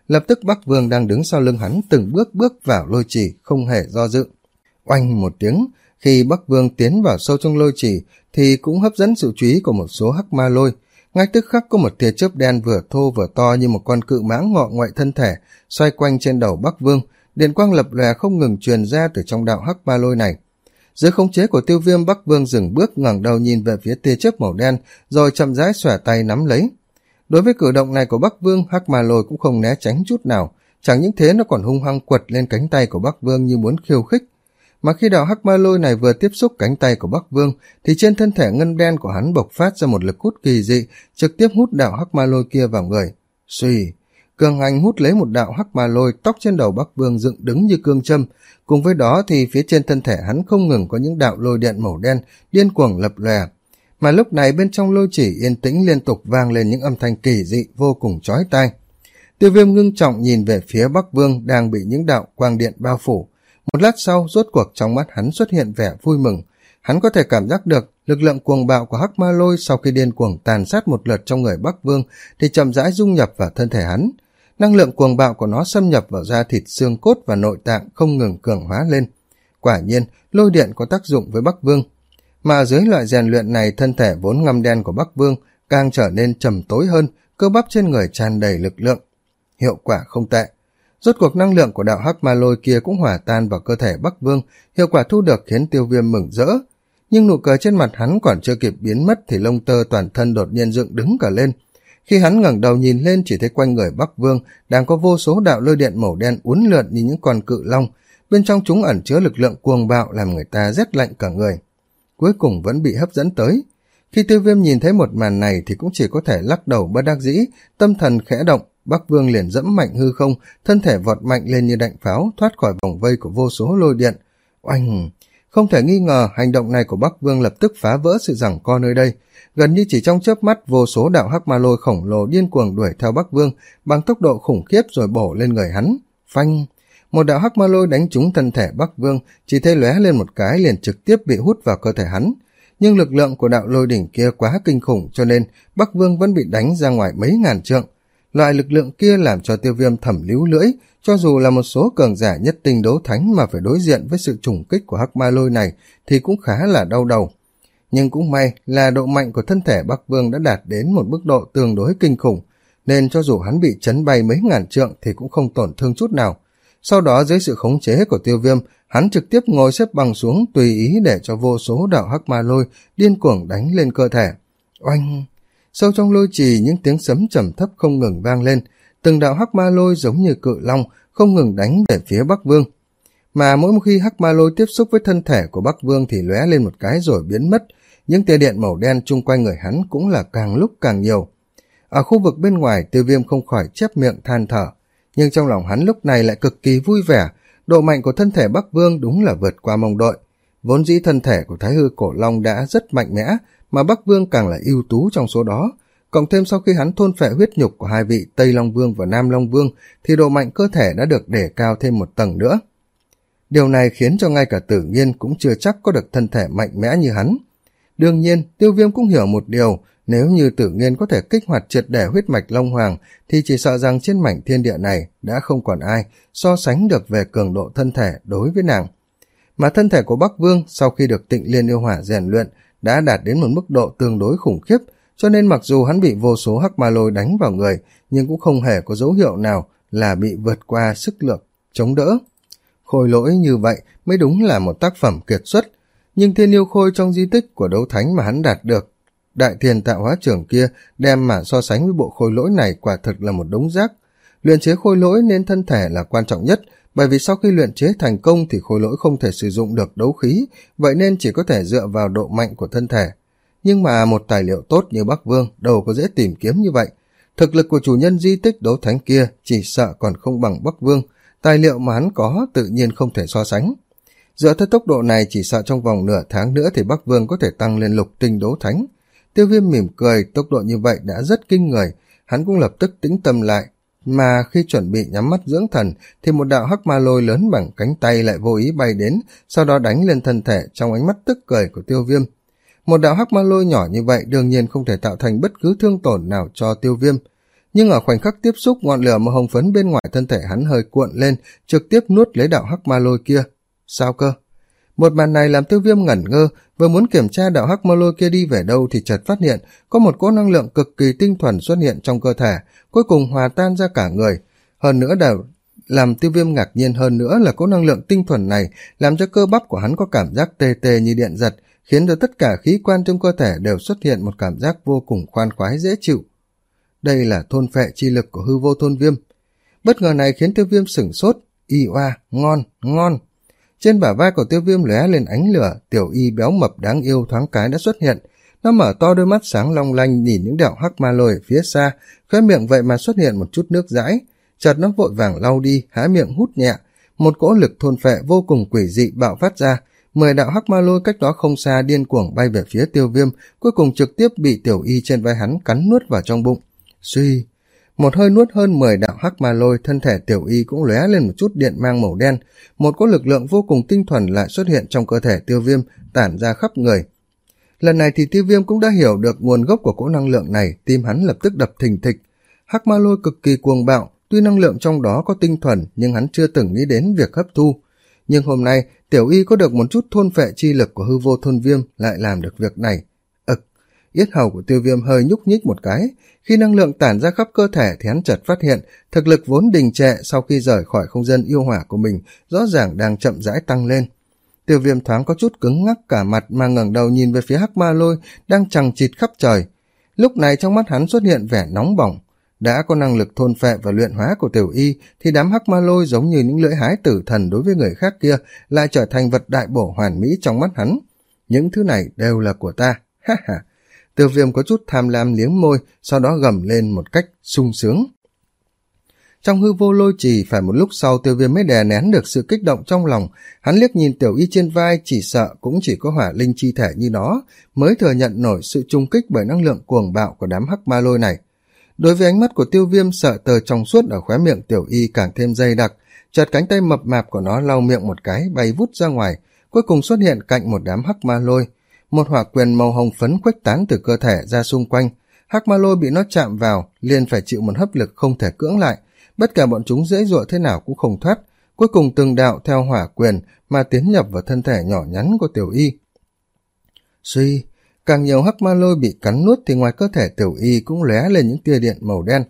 Lập tức Bắc Vương đang đứng sau lưng hắn từng bước bước vào lôi trì, không hề do dự. Oanh một tiếng, khi Bắc Vương tiến vào sâu trong lôi trì thì cũng hấp dẫn sự chú ý của một số hắc ma lôi. Ngay tức khắc có một tia chớp đen vừa thô vừa to như một con cự mãng ngọ ngoại thân thể xoay quanh trên đầu Bắc Vương, điện quang lập lòe không ngừng truyền ra từ trong đạo hắc ma lôi này. Dưới khống chế của Tiêu Viêm, Bắc Vương dừng bước, ngẩng đầu nhìn về phía tia chớp màu đen, rồi chậm rãi xòe tay nắm lấy. Đối với cử động này của Bắc Vương, hắc ma lôi cũng không né tránh chút nào, chẳng những thế nó còn hung hăng quật lên cánh tay của Bắc Vương như muốn khiêu khích. Mà khi đạo hắc ma lôi này vừa tiếp xúc cánh tay của Bắc Vương thì trên thân thể ngân đen của hắn bộc phát ra một lực hút kỳ dị, trực tiếp hút đạo hắc ma lôi kia vào người. Xuy, cường hành hút lấy một đạo hắc ma lôi, tóc trên đầu Bắc Vương dựng đứng như cương châm. Cùng với đó thì phía trên thân thể hắn không ngừng có những đạo lôi điện màu đen điên cuồng lập lòe. Mà lúc này bên trong lôi chỉ yên tĩnh liên tục vang lên những âm thanh kỳ dị vô cùng chói tai. Tiêu Viêm ngưng trọng nhìn về phía Bắc Vương đang bị những đạo quang điện bao phủ. Một lát sau, rốt cuộc trong mắt hắn xuất hiện vẻ vui mừng. Hắn có thể cảm giác được lực lượng cuồng bạo của hắc ma lôi sau khi điên cuồng tàn sát một lượt trong người Bắc Vương thì chậm rãi dung nhập vào thân thể hắn. Năng lượng cuồng bạo của nó xâm nhập vào da thịt, xương cốt và nội tạng không ngừng cường hóa lên. Quả nhiên, lôi điện có tác dụng với Bắc Vương. Mà dưới loại rèn luyện này, thân thể vốn ngăm đen của Bắc Vương càng trở nên trầm tối hơn, cơ bắp trên người tràn đầy lực lượng. Hiệu quả không tệ. Rốt cuộc năng lượng của đạo hắc ma lôi kia cũng hòa tan vào cơ thể Bắc Vương, hiệu quả thu được khiến Tiêu Viêm mừng rỡ. Nhưng nụ cười trên mặt hắn còn chưa kịp biến mất thì lông tơ toàn thân đột nhiên dựng đứng cả lên. Khi hắn ngẩng đầu nhìn lên chỉ thấy quanh người Bắc Vương đang có vô số đạo lôi điện màu đen uốn lượn như những con cự long, bên trong chúng ẩn chứa lực lượng cuồng bạo làm người ta rét lạnh cả người. Cuối cùng vẫn bị hấp dẫn tới. Khi Tiêu Viêm nhìn thấy một màn này thì cũng chỉ có thể lắc đầu bất đắc dĩ, tâm thần khẽ động. Bắc Vương liền dẫm mạnh hư không, thân thể vọt mạnh lên như đạn pháo, thoát khỏi vòng vây của vô số lôi điện. Oanh! Không thể nghi ngờ, hành động này của Bắc Vương lập tức phá vỡ sự giằng co nơi đây. Gần như chỉ trong chớp mắt, vô số đạo hắc ma lôi khổng lồ điên cuồng đuổi theo Bắc Vương bằng tốc độ khủng khiếp rồi bổ lên người hắn. Phanh! Một đạo hắc ma lôi đánh trúng thân thể Bắc Vương, chỉ thấy lóe lên một cái liền trực tiếp bị hút vào cơ thể hắn. Nhưng lực lượng của đạo lôi đỉnh kia quá kinh khủng cho nên Bắc Vương vẫn bị đánh ra ngoài mấy ngàn trượng. Loại lực lượng kia làm cho Tiêu Viêm thầm líu lưỡi, cho dù là một số cường giả nhất tinh đấu thánh mà phải đối diện với sự trùng kích của hắc ma lôi này thì cũng khá là đau đầu. Nhưng cũng may là độ mạnh của thân thể Bắc Vương đã đạt đến một mức độ tương đối kinh khủng, nên cho dù hắn bị chấn bay mấy ngàn trượng thì cũng không tổn thương chút nào. Sau đó dưới sự khống chế của Tiêu Viêm, hắn trực tiếp ngồi xếp bằng xuống tùy ý để cho vô số đạo hắc ma lôi điên cuồng đánh lên cơ thể. Oanh! Sâu trong lôi trì những tiếng sấm trầm thấp không ngừng vang lên, từng đạo hắc ma lôi giống như cự long không ngừng đánh về phía Bắc Vương. Mà mỗi một khi hắc ma lôi tiếp xúc với thân thể của Bắc Vương thì lóe lên một cái rồi biến mất, những tia điện màu đen chung quanh người hắn cũng là càng lúc càng nhiều. Ở khu vực bên ngoài, Tiêu Viêm không khỏi chép miệng than thở, nhưng trong lòng hắn lúc này lại cực kỳ vui vẻ. Độ mạnh của thân thể Bắc Vương đúng là vượt qua mong đợi. Vốn dĩ thân thể của Thái Hư Cổ Long đã rất mạnh mẽ, mà Bắc Vương càng là ưu tú trong số đó. Cộng thêm sau khi hắn thôn phệ huyết nhục của hai vị Tây Long Vương và Nam Long Vương thì độ mạnh cơ thể đã được đề cao thêm một tầng nữa. Điều này khiến cho ngay cả Tử Nghiên cũng chưa chắc có được thân thể mạnh mẽ như hắn. Đương nhiên, Tiêu Viêm cũng hiểu một điều, nếu như Tử Nghiên có thể kích hoạt triệt để huyết mạch Long Hoàng thì chỉ sợ rằng trên mảnh thiên địa này đã không còn ai so sánh được về cường độ thân thể đối với nàng. Mà thân thể của Bắc Vương sau khi được Tịnh Liên Yêu Hỏa rèn luyện đã đạt đến một mức độ tương đối khủng khiếp, cho nên mặc dù hắn bị vô số hắc ma lôi đánh vào người nhưng cũng không hề có dấu hiệu nào là bị vượt qua sức lực chống đỡ. Khôi lỗi như vậy mới đúng là một tác phẩm kiệt xuất, nhưng thiên yêu khôi trong di tích của đấu thánh mà hắn đạt được, đại thiền tạo hóa trưởng kia đem mà so sánh với bộ khôi lỗi này quả thực là một đống rác. Luyện chế khôi lỗi nên thân thể là quan trọng nhất, bởi vì sau khi luyện chế thành công thì khôi lỗi không thể sử dụng được đấu khí, vậy nên chỉ có thể dựa vào độ mạnh của thân thể. Nhưng mà một tài liệu tốt như Bắc Vương đâu có dễ tìm kiếm như vậy. Thực lực của chủ nhân di tích đấu thánh kia chỉ sợ còn không bằng Bắc Vương, tài liệu mà hắn có tự nhiên không thể so sánh. Dựa theo tốc độ này chỉ sợ trong vòng nửa tháng nữa thì Bắc Vương có thể tăng lên lục tinh đấu thánh. Tiêu Viêm mỉm cười, tốc độ như vậy đã rất kinh người, hắn cũng lập tức tĩnh tâm lại. Mà khi chuẩn bị nhắm mắt dưỡng thần thì một đạo hắc ma lôi lớn bằng cánh tay lại vô ý bay đến, sau đó đánh lên thân thể trong ánh mắt tức cười của Tiêu Viêm. Một đạo hắc ma lôi nhỏ như vậy đương nhiên không thể tạo thành bất cứ thương tổn nào cho Tiêu Viêm, nhưng ở khoảnh khắc tiếp xúc, ngọn lửa màu hồng phấn bên ngoài thân thể hắn hơi cuộn lên, trực tiếp nuốt lấy đạo hắc ma lôi kia. Sao cơ? Một màn này làm Tiêu Viêm ngẩn ngơ, vừa muốn kiểm tra đạo hắc ma lôi kia đi về đâu thì chợt phát hiện có một cỗ năng lượng cực kỳ tinh thuần xuất hiện trong cơ thể, cuối cùng hòa tan ra cả người. Hơn nữa đều làm Tiêu Viêm ngạc nhiên hơn nữa là cỗ năng lượng tinh thuần này làm cho cơ bắp của hắn có cảm giác tê tê như điện giật, khiến cho tất cả khí quan trong cơ thể đều xuất hiện một cảm giác vô cùng khoan khoái dễ chịu. Đây là thôn phệ chi lực của hư vô thôn viêm. Bất ngờ này khiến Tiêu Viêm sửng sốt. Y oa, ngon, ngon. Trên bả vai của Tiêu Viêm lóe lên ánh lửa, tiểu y béo mập đáng yêu thoáng cái đã xuất hiện. Nó mở to đôi mắt sáng long lanh nhìn những đạo hắc ma lôi ở phía xa, khóe miệng vậy mà xuất hiện một chút nước dãi. Chợt nó vội vàng lau đi, há miệng hút nhẹ. Một cỗ lực thôn phệ vô cùng quỷ dị bạo phát ra. Mười đạo hắc ma lôi cách đó không xa điên cuồng bay về phía Tiêu Viêm, cuối cùng trực tiếp bị tiểu y trên vai hắn cắn nuốt vào trong bụng. Suy, một hơi nuốt hơn mười đạo hắc ma lôi, thân thể tiểu y cũng lóe lên một chút điện mang màu đen, một cỗ lực lượng vô cùng tinh thuần lại xuất hiện trong cơ thể Tiêu Viêm, tản ra khắp người. Lần này thì Tiêu Viêm cũng đã hiểu được nguồn gốc của cỗ năng lượng này, tim hắn lập tức đập thình thịch. Hắc ma lôi cực kỳ cuồng bạo, tuy năng lượng trong đó có tinh thuần nhưng hắn chưa từng nghĩ đến việc hấp thu. Nhưng hôm nay tiểu y có được một chút thôn phệ chi lực của hư vô thôn viêm lại làm được việc này. Ực, yết hầu của Tiêu Viêm hơi nhúc nhích một cái. Khi năng lượng tản ra khắp cơ thể thì hắn chợt phát hiện thực lực vốn đình trệ sau khi rời khỏi không gian yêu hỏa của mình rõ ràng đang chậm rãi tăng lên. Tiêu Viêm thoáng có chút cứng ngắc cả mặt mà ngẩng đầu nhìn về phía hắc ma lôi đang chằng chịt khắp trời. Lúc này trong mắt hắn xuất hiện vẻ nóng bỏng. Đã có năng lực thôn phệ và luyện hóa của tiểu y thì đám hắc ma lôi giống như những lưỡi hái tử thần đối với người khác kia lại trở thành vật đại bổ hoàn mỹ trong mắt hắn. Những thứ này đều là của ta, ha ha. Tiêu Viêm có chút tham lam liếm môi, sau đó gầm lên một cách sung sướng. Trong hư vô lôi trì, phải một lúc sau Tiêu Viêm mới đè nén được sự kích động trong lòng. Hắn liếc nhìn tiểu y trên vai, chỉ sợ cũng chỉ có hỏa linh chi thể như nó mới thừa nhận nổi sự trung kích bởi năng lượng cuồng bạo của đám hắc ma lôi này. Đối với ánh mắt của Tiêu Viêm, sợ tờ trong suốt ở khóe miệng tiểu y càng thêm dày đặc. Chợt cánh tay mập mạp của nó lau miệng một cái, bay vút ra ngoài, cuối cùng xuất hiện cạnh một đám hắc ma lôi. Một hỏa quyền màu hồng phấn khuếch tán từ cơ thể ra xung quanh. Hắc ma lôi bị nó chạm vào liền phải chịu một hấp lực không thể cưỡng lại, bất kể bọn chúng dễ dụa thế nào cũng không thoát. Cuối cùng từng đạo theo hỏa quyền mà tiến nhập vào thân thể nhỏ nhắn của tiểu y. Suy, càng nhiều hắc ma lôi bị cắn nuốt thì ngoài cơ thể tiểu y cũng lóe lên những tia điện màu đen.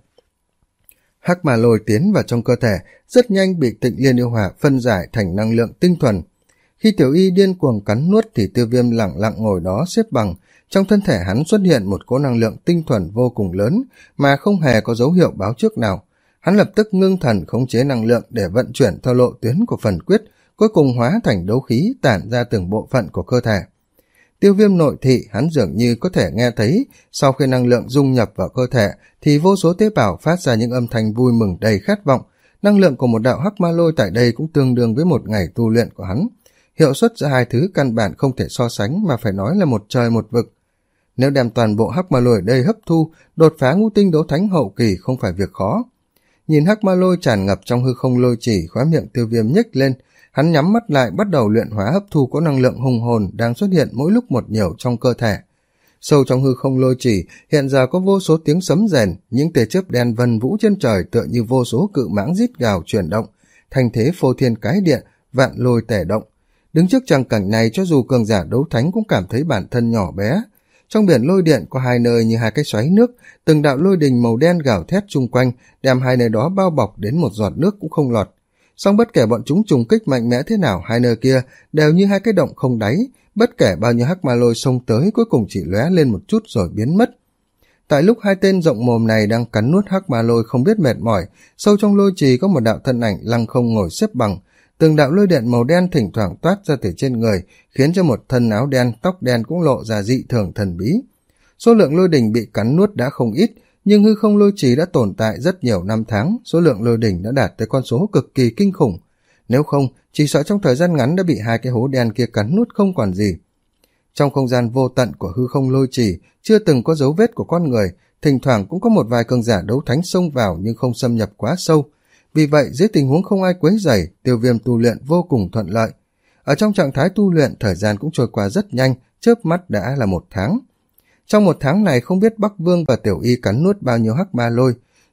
Hắc ma lôi tiến vào trong cơ thể rất nhanh bị Tịnh Liên yêu hỏa phân giải thành năng lượng tinh thuần. Khi tiểu y điên cuồng cắn nuốt thì Tiêu Viêm lặng lặng ngồi đó xếp bằng. Trong thân thể hắn xuất hiện một cỗ năng lượng tinh thuần vô cùng lớn mà không hề có dấu hiệu báo trước nào. Hắn lập tức ngưng thần khống chế năng lượng để vận chuyển theo lộ tuyến của phần quyết, cuối cùng hóa thành đấu khí tản ra từng bộ phận của cơ thể. Tiêu Viêm nội thị, hắn dường như có thể nghe thấy sau khi năng lượng dung nhập vào cơ thể thì vô số tế bào phát ra những âm thanh vui mừng đầy khát vọng. Năng lượng của một đạo hắc ma lôi tại đây cũng tương đương với một ngày tu luyện của hắn. Hiệu suất giữa hai thứ căn bản không thể so sánh mà phải nói là một trời một vực. Nếu đem toàn bộ hắc ma lôi ở đây hấp thu, đột phá ngũ tinh đấu thánh hậu kỳ không phải việc khó. Nhìn hắc ma lôi tràn ngập trong hư không lôi chỉ, khóe miệng Tiêu Viêm nhếch lên. Hắn nhắm mắt lại bắt đầu luyện hóa hấp thu có năng lượng hùng hồn đang xuất hiện mỗi lúc một nhiều trong cơ thể. Sâu trong hư không lôi chỉ hiện giờ có vô số tiếng sấm rền, những tia chớp đen vần vũ trên trời tựa như vô số cự mãng rít gào chuyển động, thành thế phô thiên cái địa, vạn lôi tể động. Đứng trước tràng cảnh này, cho dù cường giả đấu thánh cũng cảm thấy bản thân nhỏ bé. Trong biển lôi điện có hai nơi như hai cái xoáy nước, từng đạo lôi đình màu đen gào thét chung quanh, đem hai nơi đó bao bọc đến một giọt nước cũng không lọt. Song bất kể bọn chúng trùng kích mạnh mẽ thế nào, hai nơi kia đều như hai cái động không đáy, bất kể bao nhiêu hắc ma lôi xông tới cuối cùng chỉ lóe lên một chút rồi biến mất. Tại lúc hai tên rộng mồm này đang cắn nuốt hắc ma lôi không biết mệt mỏi, sâu trong lôi trì có một đạo thân ảnh lăng không ngồi xếp bằng. Từng đạo lôi điện màu đen thỉnh thoảng toát ra từ trên người, khiến cho một thân áo đen, tóc đen cũng lộ ra dị thường thần bí. Số lượng lôi đỉnh bị cắn nuốt đã không ít, nhưng hư không lôi trì đã tồn tại rất nhiều năm tháng, số lượng lôi đỉnh đã đạt tới con số cực kỳ kinh khủng. Nếu không, chỉ sợ trong thời gian ngắn đã bị hai cái hố đen kia cắn nuốt không còn gì. Trong không gian vô tận của hư không lôi trì, chưa từng có dấu vết của con người, thỉnh thoảng cũng có một vài cường giả đấu thánh xông vào nhưng không xâm nhập quá sâu. Vì vậy, dưới tình huống không ai quấy rầy, Tiêu Viêm tu luyện vô cùng thuận lợi. Ở trong trạng thái tu luyện, thời gian cũng trôi qua rất nhanh, chớp mắt đã là một tháng. Trong một tháng này không biết Bắc Vương và Tiểu Y cắn nuốt bao nhiêu hắc ma lôi.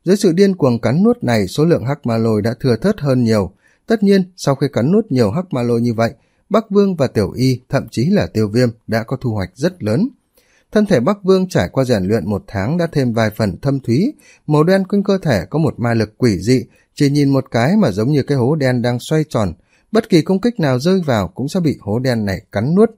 Dưới sự điên cuồng cắn nuốt này, số lượng hắc ma lôi đã thừa thớt hơn nhiều. Tất nhiên, sau khi cắn nuốt nhiều hắc ma lôi như vậy, Bắc Vương và Tiểu Y, thậm chí là Tiêu Viêm đã có thu hoạch rất lớn. Thân thể Bắc Vương trải qua rèn luyện một tháng đã thêm vài phần thâm thúy, màu đen quanh cơ thể có một ma lực quỷ dị, chỉ nhìn một cái mà giống như cái hố đen đang xoay tròn, bất kỳ công kích nào rơi vào cũng sẽ bị hố đen này cắn nuốt.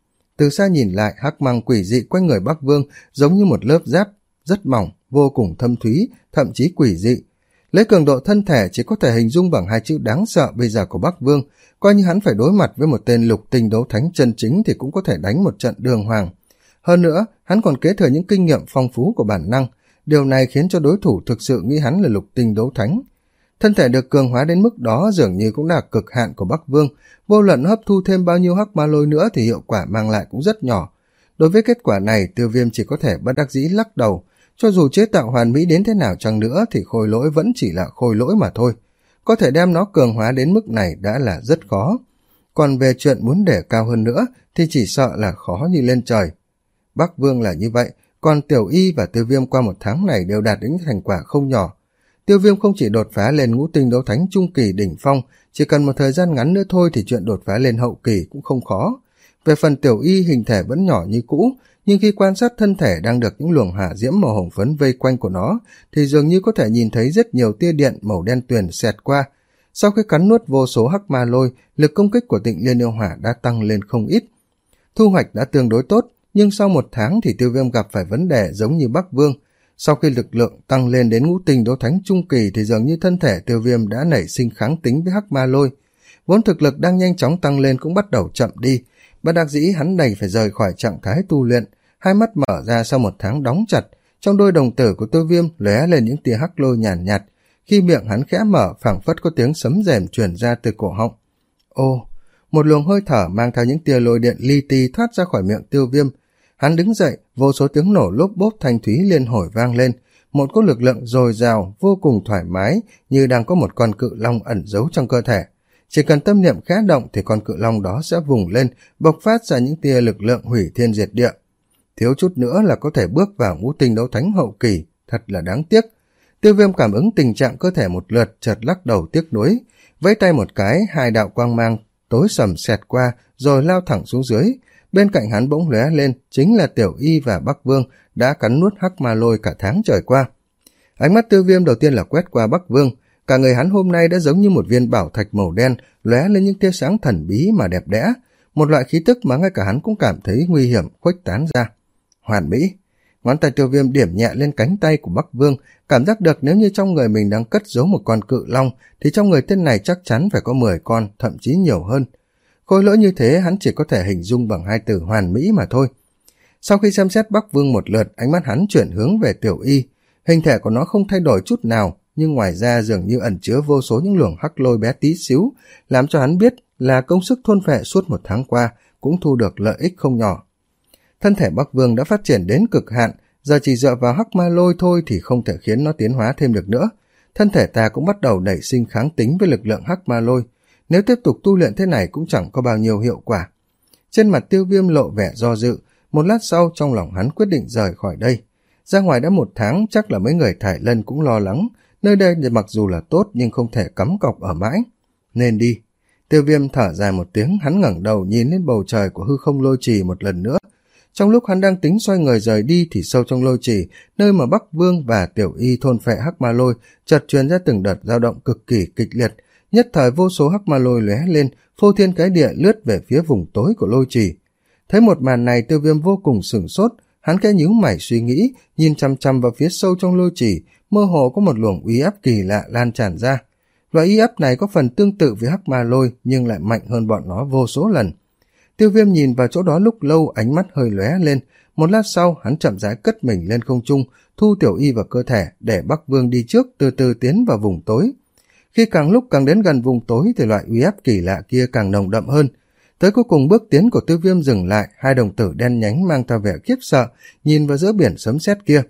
Từ xa nhìn lại, hắc mang quỷ dị quanh người Bắc Vương giống như một lớp giáp rất mỏng, vô cùng thâm thúy, thậm chí quỷ dị. Lấy cường độ thân thể chỉ có thể hình dung bằng hai chữ đáng sợ bây giờ của Bắc Vương, coi như hắn phải đối mặt với một tên lục tinh đấu thánh chân chính thì cũng có thể đánh một trận đường hoàng. Hơn nữa, hắn còn kế thừa những kinh nghiệm phong phú của bản năng, điều này khiến cho đối thủ thực sự nghĩ hắn là lục tinh đấu thánh. Thân thể được cường hóa đến mức đó dường như cũng là cực hạn của Bắc Vương, vô luận hấp thu thêm bao nhiêu hắc ma lôi nữa thì hiệu quả mang lại cũng rất nhỏ. Đối với kết quả này, Tiêu Viêm chỉ có thể bất đắc dĩ lắc đầu, cho dù chế tạo hoàn mỹ đến thế nào chăng nữa thì khôi lỗi vẫn chỉ là khôi lỗi mà thôi. Có thể đem nó cường hóa đến mức này đã là rất khó. Còn về chuyện muốn để cao hơn nữa thì chỉ sợ là khó như lên trời. Bắc Vương là như vậy, còn Tiểu Y và Tiêu Viêm qua một tháng này đều đạt đến thành quả không nhỏ. Tiêu Viêm không chỉ đột phá lên ngũ tinh đấu thánh trung kỳ đỉnh phong, chỉ cần một thời gian ngắn nữa thôi thì chuyện đột phá lên hậu kỳ cũng không khó. Về phần Tiểu Y, hình thể vẫn nhỏ như cũ, nhưng khi quan sát thân thể đang được những luồng hỏa diễm màu hồng phấn vây quanh của nó thì dường như có thể nhìn thấy rất nhiều tia điện màu đen tuyền xẹt qua. Sau khi cắn nuốt vô số hắc ma lôi, lực công kích của Tịnh Liên Yêu Hỏa đã tăng lên không ít. Thu hoạch đã tương đối tốt, nhưng sau một tháng thì Tiêu Viêm gặp phải vấn đề giống như Bắc Vương. Sau khi lực lượng tăng lên đến ngũ tinh đấu thánh trung kỳ thì dường như thân thể Tiêu Viêm đã nảy sinh kháng tính với hắc ma lôi. Vốn thực lực đang nhanh chóng tăng lên cũng bắt đầu chậm đi. Bất đắc dĩ hắn đành phải rời khỏi trạng thái tu luyện, hai mắt mở ra sau một tháng đóng chặt, trong đôi đồng tử của Tiêu Viêm lóe lên những tia hắc lôi nhàn nhạt, nhạt. Khi miệng hắn khẽ mở, phảng phất có tiếng sấm rèm truyền ra từ cổ họng. Ô, một luồng hơi thở mang theo những tia lôi điện li ti thoát ra khỏi miệng Tiêu Viêm. Hắn đứng dậy, vô số tiếng nổ lốp bốp thanh thúy liên hồi vang lên, một cỗ lực lượng dồi dào, vô cùng thoải mái, như đang có một con cự long ẩn giấu trong cơ thể. Chỉ cần tâm niệm khẽ động thì con cự long đó sẽ vùng lên, bộc phát ra những tia lực lượng hủy thiên diệt địa. Thiếu chút nữa là có thể bước vào ngũ tinh đấu thánh hậu kỳ, thật là đáng tiếc. Tiêu Viêm cảm ứng tình trạng cơ thể một lượt, chợt lắc đầu tiếc nuối, vẫy tay một cái, hai đạo quang mang tối sầm xẹt qua, rồi lao thẳng xuống dưới. Bên cạnh hắn bỗng lóe lên, chính là Tiểu Y và Bắc Vương đã cắn nuốt hắc ma lôi cả tháng trời qua. Ánh mắt Tiêu Viêm đầu tiên là quét qua Bắc Vương, cả người hắn hôm nay đã giống như một viên bảo thạch màu đen, lóe lên những tia sáng thần bí mà đẹp đẽ, một loại khí tức mà ngay cả hắn cũng cảm thấy nguy hiểm khuếch tán ra. Hoàn mỹ. Ngón tay Tiêu Viêm điểm nhẹ lên cánh tay của Bắc Vương, cảm giác được nếu như trong người mình đang cất giấu một con cự long thì trong người tên này chắc chắn phải có mười con, thậm chí nhiều hơn. Khôi lỗi như thế hắn chỉ có thể hình dung bằng hai từ hoàn mỹ mà thôi. Sau khi xem xét Bắc Vương một lượt, ánh mắt hắn chuyển hướng về Tiểu Y. Hình thể của nó không thay đổi chút nào, nhưng ngoài ra dường như ẩn chứa vô số những luồng hắc lôi bé tí xíu, làm cho hắn biết là công sức thôn phệ suốt một tháng qua cũng thu được lợi ích không nhỏ. Thân thể Bắc Vương đã phát triển đến cực hạn, giờ chỉ dựa vào hắc ma lôi thôi thì không thể khiến nó tiến hóa thêm được nữa. Thân thể ta cũng bắt đầu nảy sinh kháng tính với lực lượng hắc ma lôi. Nếu tiếp tục tu luyện thế này cũng chẳng có bao nhiêu hiệu quả. Trên mặt Tiêu Viêm lộ vẻ do dự, một lát sau trong lòng hắn quyết định rời khỏi đây. Ra ngoài đã một tháng, chắc là mấy người Thải Lân cũng lo lắng, nơi đây thì mặc dù là tốt nhưng không thể cắm cọc ở mãi. Nên đi. Tiêu Viêm thở dài một tiếng, hắn ngẩng đầu nhìn lên bầu trời của hư không lôi trì một lần nữa. Trong lúc hắn đang tính xoay người rời đi thì sâu trong lôi trì, nơi mà Bắc Vương và Tiểu Y thôn phệ hắc ma lôi, chợt truyền ra từng đợt dao động cực kỳ kịch liệt. Nhất thời vô số hắc ma lôi lóe lên, phô thiên cái địa lướt về phía vùng tối của lôi trì. Thấy một màn này, Tiêu Viêm vô cùng sửng sốt, hắn khẽ nhíu mày suy nghĩ, nhìn chăm chăm vào phía sâu trong lôi trì, mơ hồ có một luồng uy áp kỳ lạ lan tràn ra. Loại uy áp này có phần tương tự với hắc ma lôi nhưng lại mạnh hơn bọn nó vô số lần. Tiêu Viêm nhìn vào chỗ đó lúc lâu, ánh mắt hơi lóe lên, một lát sau hắn chậm rãi cất mình lên không trung, thu Tiểu Y vào cơ thể để Bắc Vương đi trước, từ từ tiến vào vùng tối. Khi càng lúc càng đến gần vùng tối thì loại uy áp kỳ lạ kia càng nồng đậm hơn. Tới cuối cùng bước tiến của Tiêu Viêm dừng lại, hai đồng tử đen nhánh mang theo vẻ khiếp sợ, nhìn vào giữa biển sấm sét kia.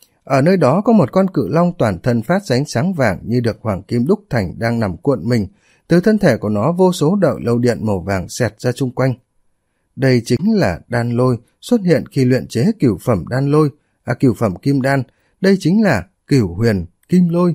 Ở nơi đó có một con cự long toàn thân phát ra ánh sáng vàng như được hoàng kim đúc thành đang nằm cuộn mình, từ thân thể của nó vô số đạo lôi điện màu vàng xẹt ra chung quanh. Đây chính là đan lôi, xuất hiện khi luyện chế cửu phẩm đan lôi, à cửu phẩm kim đan, đây chính là cửu huyền kim lôi.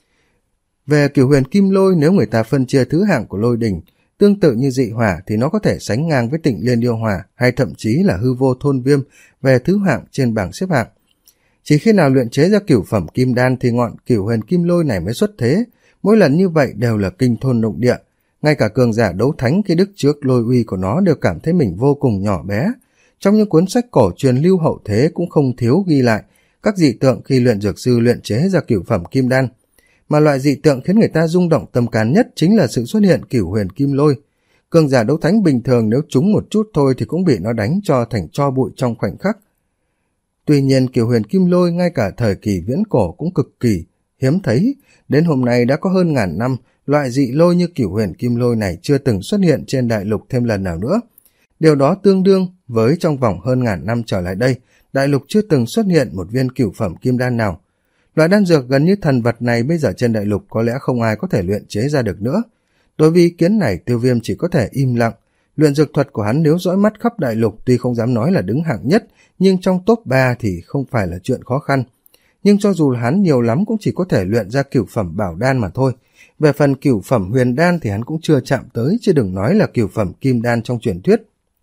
Về cửu huyền kim lôi, nếu người ta phân chia thứ hạng của lôi đỉnh, tương tự như dị hỏa thì nó có thể sánh ngang với Tịnh Liên Yêu Hỏa hay thậm chí là hư vô thôn viêm về thứ hạng trên bảng xếp hạng. Chỉ khi nào luyện chế ra cửu phẩm kim đan thì ngọn cửu huyền kim lôi này mới xuất thế, mỗi lần như vậy đều là kinh thôn động địa. Ngay cả cường giả đấu thánh khi đức trước lôi uy của nó đều cảm thấy mình vô cùng nhỏ bé. Trong những cuốn sách cổ truyền lưu hậu thế cũng không thiếu ghi lại các dị tượng khi luyện dược sư luyện chế ra cửu phẩm kim đan. Mà loại dị tượng khiến người ta rung động tâm can nhất chính là sự xuất hiện cửu huyền kim lôi. Cường giả đấu thánh bình thường nếu trúng một chút thôi thì cũng bị nó đánh cho thành tro bụi trong khoảnh khắc. Tuy nhiên cửu huyền kim lôi ngay cả thời kỳ viễn cổ cũng cực kỳ hiếm thấy, đến hôm nay đã có hơn ngàn năm, loại dị lôi như cửu huyền kim lôi này chưa từng xuất hiện trên đại lục thêm lần nào nữa. Điều đó tương đương với trong vòng hơn ngàn năm trở lại đây, đại lục chưa từng xuất hiện một viên cửu phẩm kim đan nào. Loại đan dược gần như thần vật này bây giờ trên đại lục có lẽ không ai có thể luyện chế ra được nữa. Đối với ý kiến này, Tiêu Viêm chỉ có thể im lặng. Luyện dược thuật của hắn nếu dõi mắt khắp đại lục tuy không dám nói là đứng hạng nhất, nhưng trong top ba thì không phải là chuyện khó khăn. Nhưng cho dù là hắn nhiều lắm cũng chỉ có thể luyện ra cửu phẩm bảo đan mà thôi. Về phần cửu phẩm huyền đan thì hắn cũng chưa chạm tới, chứ đừng nói là cửu phẩm kim đan trong truyền thuyết.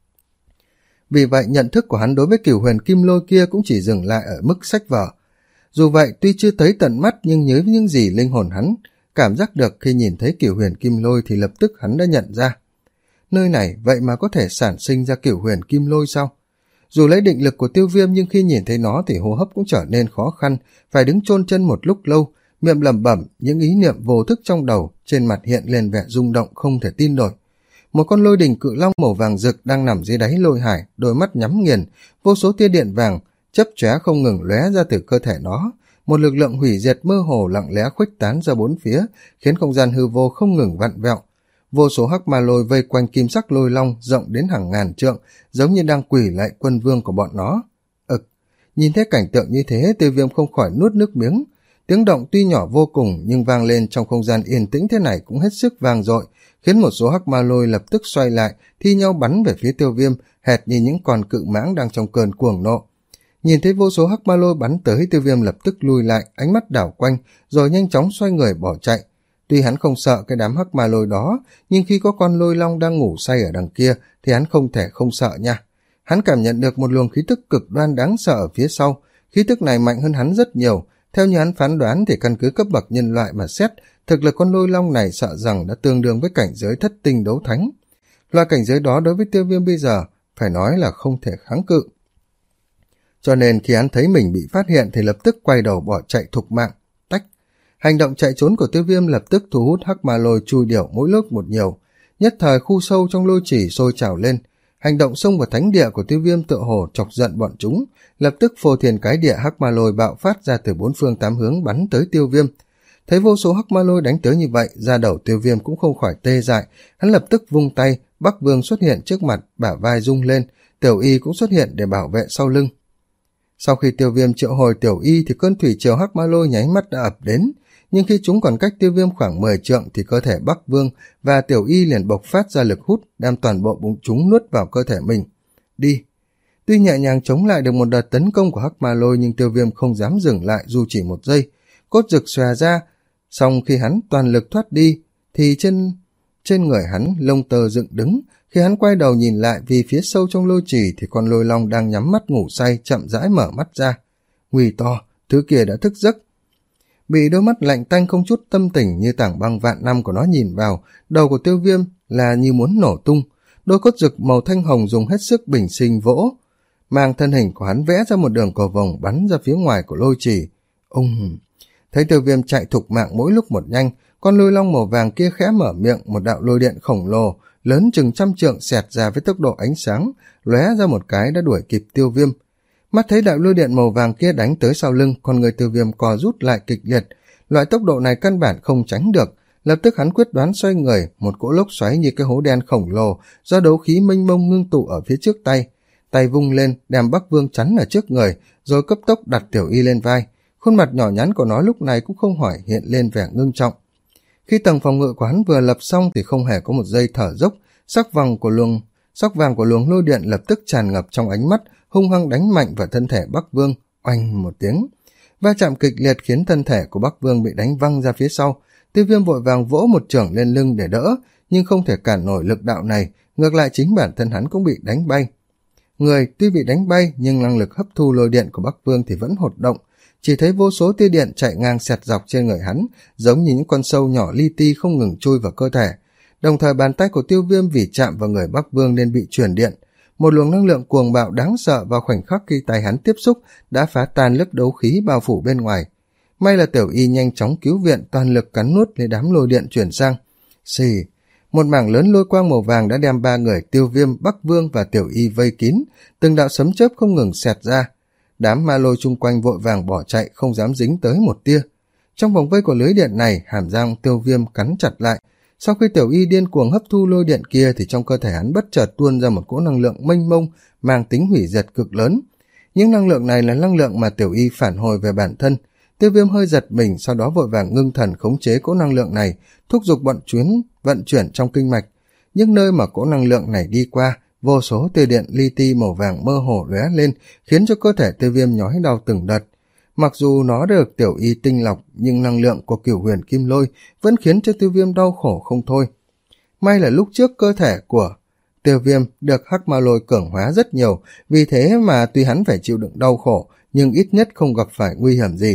Vì vậy nhận thức của hắn đối với cửu huyền kim lôi kia cũng chỉ dừng lại ở mức sách vở. Dù vậy tuy chưa thấy tận mắt nhưng nhớ những gì linh hồn hắn cảm giác được khi nhìn thấy cửu huyền kim lôi thì lập tức hắn đã nhận ra. Nơi này vậy mà có thể sản sinh ra cửu huyền kim lôi sao? Dù lấy định lực của Tiêu Viêm nhưng khi nhìn thấy nó thì hô hấp cũng trở nên khó khăn, phải đứng chôn chân một lúc lâu, miệng lẩm bẩm những ý niệm vô thức trong đầu, trên mặt hiện lên vẻ rung động không thể tin nổi. Một con lôi đình cự long màu vàng rực đang nằm dưới đáy lôi hải, đôi mắt nhắm nghiền, vô số tia điện vàng chớp chóe không ngừng lóe ra từ cơ thể nó. Một lực lượng hủy diệt mơ hồ lặng lẽ khuếch tán ra bốn phía, khiến không gian hư vô không ngừng vặn vẹo. Vô số hắc ma lôi vây quanh kim sắc lôi long rộng đến hàng ngàn trượng, giống như đang quỳ lại quân vương của bọn nó. Ực, nhìn thấy cảnh tượng như thế, Tiêu Viêm không khỏi nuốt nước miếng. Tiếng động tuy nhỏ vô cùng nhưng vang lên trong không gian yên tĩnh thế này cũng hết sức vang dội, khiến một số hắc ma lôi lập tức xoay lại, thi nhau bắn về phía Tiêu Viêm, hệt như những con cự mãng đang trong cơn cuồng nộ. Nhìn thấy vô số hắc ma lôi bắn tới, Tiêu Viêm lập tức lùi lại, ánh mắt đảo quanh, rồi nhanh chóng xoay người bỏ chạy. Tuy hắn không sợ cái đám hắc ma lôi đó, nhưng khi có con lôi long đang ngủ say ở đằng kia, thì hắn không thể không sợ nha. Hắn cảm nhận được một luồng khí tức cực đoan đáng sợ ở phía sau, khí tức này mạnh hơn hắn rất nhiều. Theo như hắn phán đoán thì căn cứ cấp bậc nhân loại mà xét, thực lực con lôi long này sợ rằng đã tương đương với cảnh giới thất tinh đấu thánh. Loại cảnh giới đó đối với Tiêu Viêm bây giờ, phải nói là không thể kháng cự. Cho nên khi hắn thấy mình bị phát hiện thì lập tức quay đầu bỏ chạy thục mạng. Tách. Hành động chạy trốn của Tiêu Viêm lập tức thu hút hắc ma lôi chui điểu mỗi lúc một nhiều. Nhất thời khu sâu trong lôi chỉ sôi trào lên. Hành động xông vào thánh địa của Tiêu Viêm tựa hồ chọc giận bọn chúng. Lập tức phô thiên cái địa hắc ma lôi bạo phát ra từ bốn phương tám hướng bắn tới Tiêu Viêm. Thấy vô số hắc ma lôi đánh tới như vậy, da đầu Tiêu Viêm cũng không khỏi tê dại. Hắn lập tức vung tay, Bắc Vương xuất hiện trước mặt, bả vai rung lên. Tiểu Y cũng xuất hiện để bảo vệ sau lưng. Sau khi Tiêu Viêm triệu hồi Tiểu Y thì cơn thủy triều hắc ma lôi nháy mắt đã ập đến, nhưng khi chúng còn cách Tiêu Viêm khoảng mười trượng thì cơ thể Bắc Vương và Tiểu Y liền bộc phát ra lực hút, đem toàn bộ bụng chúng nuốt vào cơ thể mình. Đi. Tuy nhẹ nhàng chống lại được một đợt tấn công của hắc ma lôi nhưng Tiêu Viêm không dám dừng lại dù chỉ một giây. Cốt rực xòe ra, xong khi hắn toàn lực thoát đi thì trên trên người hắn lông tơ dựng đứng. Khi hắn quay đầu nhìn lại vì phía sâu trong lôi trì thì con lôi long đang nhắm mắt ngủ say chậm rãi mở mắt ra. Nguy to, thứ kia đã thức giấc. Bị đôi mắt lạnh tanh không chút tâm tình như tảng băng vạn năm của nó nhìn vào, đầu của Tiêu Viêm là như muốn nổ tung. Đôi cốt rực màu thanh hồng dùng hết sức bình sinh vỗ, mang thân hình của hắn vẽ ra một đường cầu vồng bắn ra phía ngoài của lôi trì. Ung! Thấy Tiêu Viêm chạy thục mạng mỗi lúc một nhanh, con lôi long màu vàng kia khẽ mở miệng, một đạo lôi điện khổng lồ lớn chừng trăm trượng xẹt ra với tốc độ ánh sáng, lóe ra một cái đã đuổi kịp Tiêu Viêm. Mắt thấy đạo lôi điện màu vàng kia đánh tới sau lưng, con người Tiêu Viêm co rút lại kịch liệt. Loại tốc độ này căn bản không tránh được. Lập tức hắn quyết đoán xoay người, một cỗ lốc xoáy như cái hố đen khổng lồ do đấu khí mênh mông ngưng tụ ở phía trước tay. Tay vung lên, đem Bắc Vương chắn ở trước người, rồi cấp tốc đặt Tiểu Y lên vai. Khuôn mặt nhỏ nhắn của nó lúc này cũng không hỏi hiện lên vẻ ngưng trọng. Khi tầng phòng ngự của hắn vừa lập xong thì không hề có một giây thở dốc, sắc vàng của luồng sắc vàng của luồng lôi điện lập tức tràn ngập trong ánh mắt, hung hăng đánh mạnh vào thân thể Bắc Vương. Oanh một tiếng, Va chạm kịch liệt khiến thân thể của Bắc Vương bị đánh văng ra phía sau. Tiêu Viêm vội vàng vỗ một chưởng lên lưng để đỡ, nhưng không thể cản nổi lực đạo này, ngược lại chính bản thân hắn cũng bị đánh bay. Người tuy bị đánh bay nhưng năng lực hấp thu lôi điện của Bắc Vương thì vẫn hoạt động, chỉ thấy vô số tia điện chạy ngang xẹt dọc trên người hắn, giống như những con sâu nhỏ li ti không ngừng chui vào cơ thể. Đồng thời bàn tay của Tiêu Viêm vì chạm vào người Bắc Vương nên bị truyền điện. Một luồng năng lượng cuồng bạo đáng sợ vào khoảnh khắc khi tay hắn tiếp xúc đã phá tan lớp đấu khí bao phủ bên ngoài. May là Tiểu Y nhanh chóng cứu viện, toàn lực cắn nuốt lấy đám lôi điện chuyển sang. Xì, một mảng lớn lôi quang màu vàng đã đem ba người Tiêu Viêm, Bắc Vương và Tiểu Y vây kín, từng đạo sấm chớp không ngừng xẹt ra. Đám ma lôi chung quanh vội vàng bỏ chạy, không dám dính tới một tia. Trong vòng vây của lưới điện này, hàm răng Tiêu Viêm cắn chặt lại. Sau khi Tiểu Y điên cuồng hấp thu lôi điện kia thì trong cơ thể hắn bất chợt tuôn ra một cỗ năng lượng mênh mông mang tính hủy diệt cực lớn. Những năng lượng này là năng lượng mà Tiểu Y phản hồi về bản thân. Tiêu Viêm hơi giật mình, sau đó vội vàng ngưng thần khống chế cỗ năng lượng này, thúc giục bọn chuyến vận chuyển trong kinh mạch. Những nơi mà cỗ năng lượng này đi qua, vô số tia điện li ti màu vàng mơ hồ lóe lên, khiến cho cơ thể Tiêu Viêm nhói đau từng đợt. Mặc dù nó được Tiểu Y tinh lọc, nhưng năng lượng của Cửu Huyền Kim Lôi vẫn khiến cho Tiêu Viêm đau khổ không thôi. May là lúc trước cơ thể của Tiêu Viêm được Hắc Ma Lôi cường hóa rất nhiều, vì thế mà tuy hắn phải chịu đựng đau khổ, nhưng ít nhất không gặp phải nguy hiểm gì.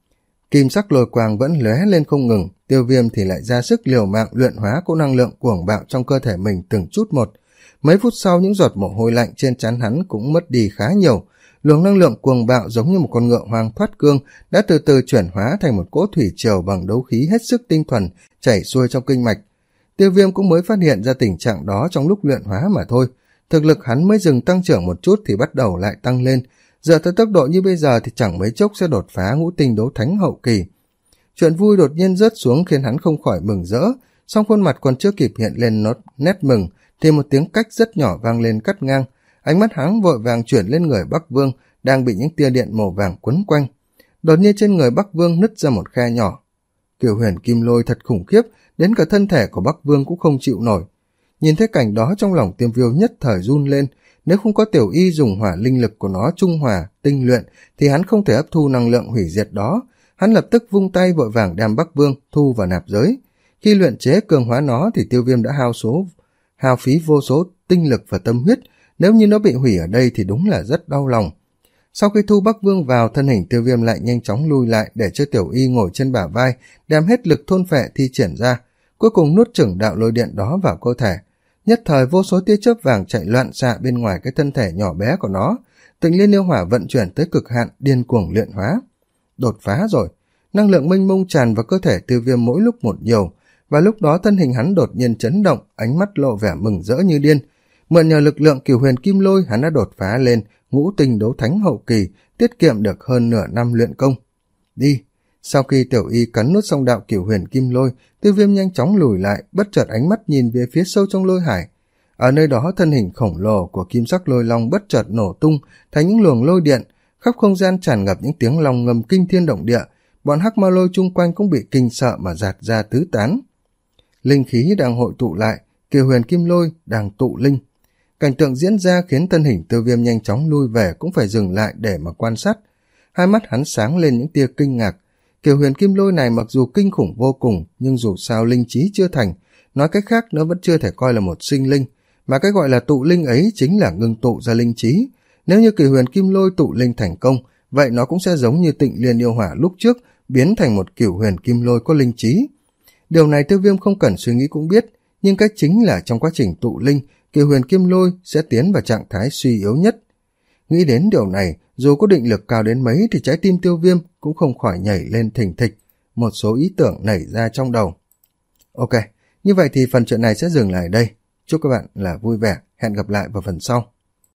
Kim sắc lôi quang vẫn lóe lên không ngừng, Tiêu Viêm thì lại ra sức liều mạng luyện hóa cỗ năng lượng cuồng bạo trong cơ thể mình từng chút một. Mấy phút sau, những giọt mồ hôi lạnh trên trán hắn cũng mất đi khá nhiều. Luồng năng lượng cuồng bạo giống như một con ngựa hoang thoát cương đã từ từ chuyển hóa thành một cỗ thủy triều bằng đấu khí hết sức tinh thuần chảy xuôi trong kinh mạch. Tiêu Viêm cũng mới phát hiện ra tình trạng đó trong lúc luyện hóa mà thôi. Thực lực hắn mới dừng tăng trưởng một chút thì bắt đầu lại tăng lên. Giờ tới tốc độ như bây giờ thì chẳng mấy chốc sẽ đột phá ngũ tinh đấu thánh hậu kỳ. Chuyện vui đột nhiên rớt xuống khiến hắn không khỏi mừng rỡ, song khuôn mặt còn chưa kịp hiện lên nốt nét mừng thì một tiếng cách rất nhỏ vang lên cắt ngang. Ánh mắt hắn vội vàng chuyển lên người Bắc Vương đang bị những tia điện màu vàng quấn quanh. Đột nhiên trên người Bắc Vương nứt ra một khe nhỏ. Cửu Huyền Kim Lôi thật khủng khiếp, đến cả thân thể của Bắc Vương cũng không chịu nổi. Nhìn thấy cảnh đó trong lòng Tiêm Viêu nhất thời run lên. Nếu không có Tiểu Y dùng hỏa linh lực của nó trung hòa, tinh luyện thì hắn không thể hấp thu năng lượng hủy diệt đó. Hắn lập tức vung tay vội vàng đem Bắc Vương thu vào nạp giới. Khi luyện chế cường hóa nó thì Tiêu Viêm đã hao số hao phí vô số tinh lực và tâm huyết. Nếu như nó bị hủy ở đây thì đúng là rất đau lòng. Sau khi thu Bắc Vương vào, thân hình Tiêu Viêm lại nhanh chóng lui lại để cho Tiểu Y ngồi trên bả vai, đem hết lực thôn phệ thi triển ra, cuối cùng nuốt chửng đạo lôi điện đó vào cơ thể. Nhất thời vô số tia chớp vàng chạy loạn xạ bên ngoài cái thân thể nhỏ bé của nó. Tịnh Liên Yêu Hỏa vận chuyển tới cực hạn, điên cuồng luyện hóa. Đột phá rồi, năng lượng mênh mông tràn vào cơ thể Tiêu Viêm mỗi lúc một nhiều, và lúc đó thân hình hắn đột nhiên chấn động, ánh mắt lộ vẻ mừng rỡ như điên. Mượn nhờ lực lượng Cửu Huyền Kim Lôi, hắn đã đột phá lên ngũ tinh đấu thánh hậu kỳ, tiết kiệm được hơn nửa năm luyện công. Đi. Sau khi Tiểu Y cắn nuốt xong đạo Cửu Huyền Kim Lôi, Tiêu Viêm nhanh chóng lùi lại, bất chợt ánh mắt nhìn về phía sâu trong lôi hải. Ở nơi đó, thân hình khổng lồ của kim sắc lôi long bất chợt nổ tung thành những luồng lôi điện, khắp không gian tràn ngập những tiếng long ngầm kinh thiên động địa. Bọn hắc ma lôi chung quanh cũng bị kinh sợ mà giạt ra tứ tán. Linh khí đang hội tụ lại, Cửu Huyền Kim Lôi đang tụ linh. Cảnh tượng diễn ra khiến thân hình Tiêu Viêm nhanh chóng lui về, cũng phải dừng lại để mà quan sát. Hai mắt hắn sáng lên những tia kinh ngạc. Cửu Huyền Kim Lôi này mặc dù kinh khủng vô cùng, nhưng dù sao linh trí chưa thành, nói cách khác nó vẫn chưa thể coi là một sinh linh, mà cái gọi là tụ linh ấy chính là ngưng tụ ra linh trí. Nếu như Cửu Huyền Kim Lôi tụ linh thành công, vậy nó cũng sẽ giống như Tịnh Liên Yêu Hỏa lúc trước, biến thành một Cửu Huyền Kim Lôi có linh trí. Điều này Tiêu Viêm không cần suy nghĩ cũng biết, nhưng cách chính là trong quá trình tụ linh, Cửu Huyền Kim Lôi sẽ tiến vào trạng thái suy yếu nhất. Nghĩ đến điều này, dù có định lực cao đến mấy thì trái tim Tiêu Viêm cũng không khỏi nhảy lên thình thịch, một số ý tưởng nảy ra trong đầu. Ok, như vậy thì phần chuyện này sẽ dừng lại ở đây. Chúc các bạn là vui vẻ, hẹn gặp lại vào phần sau.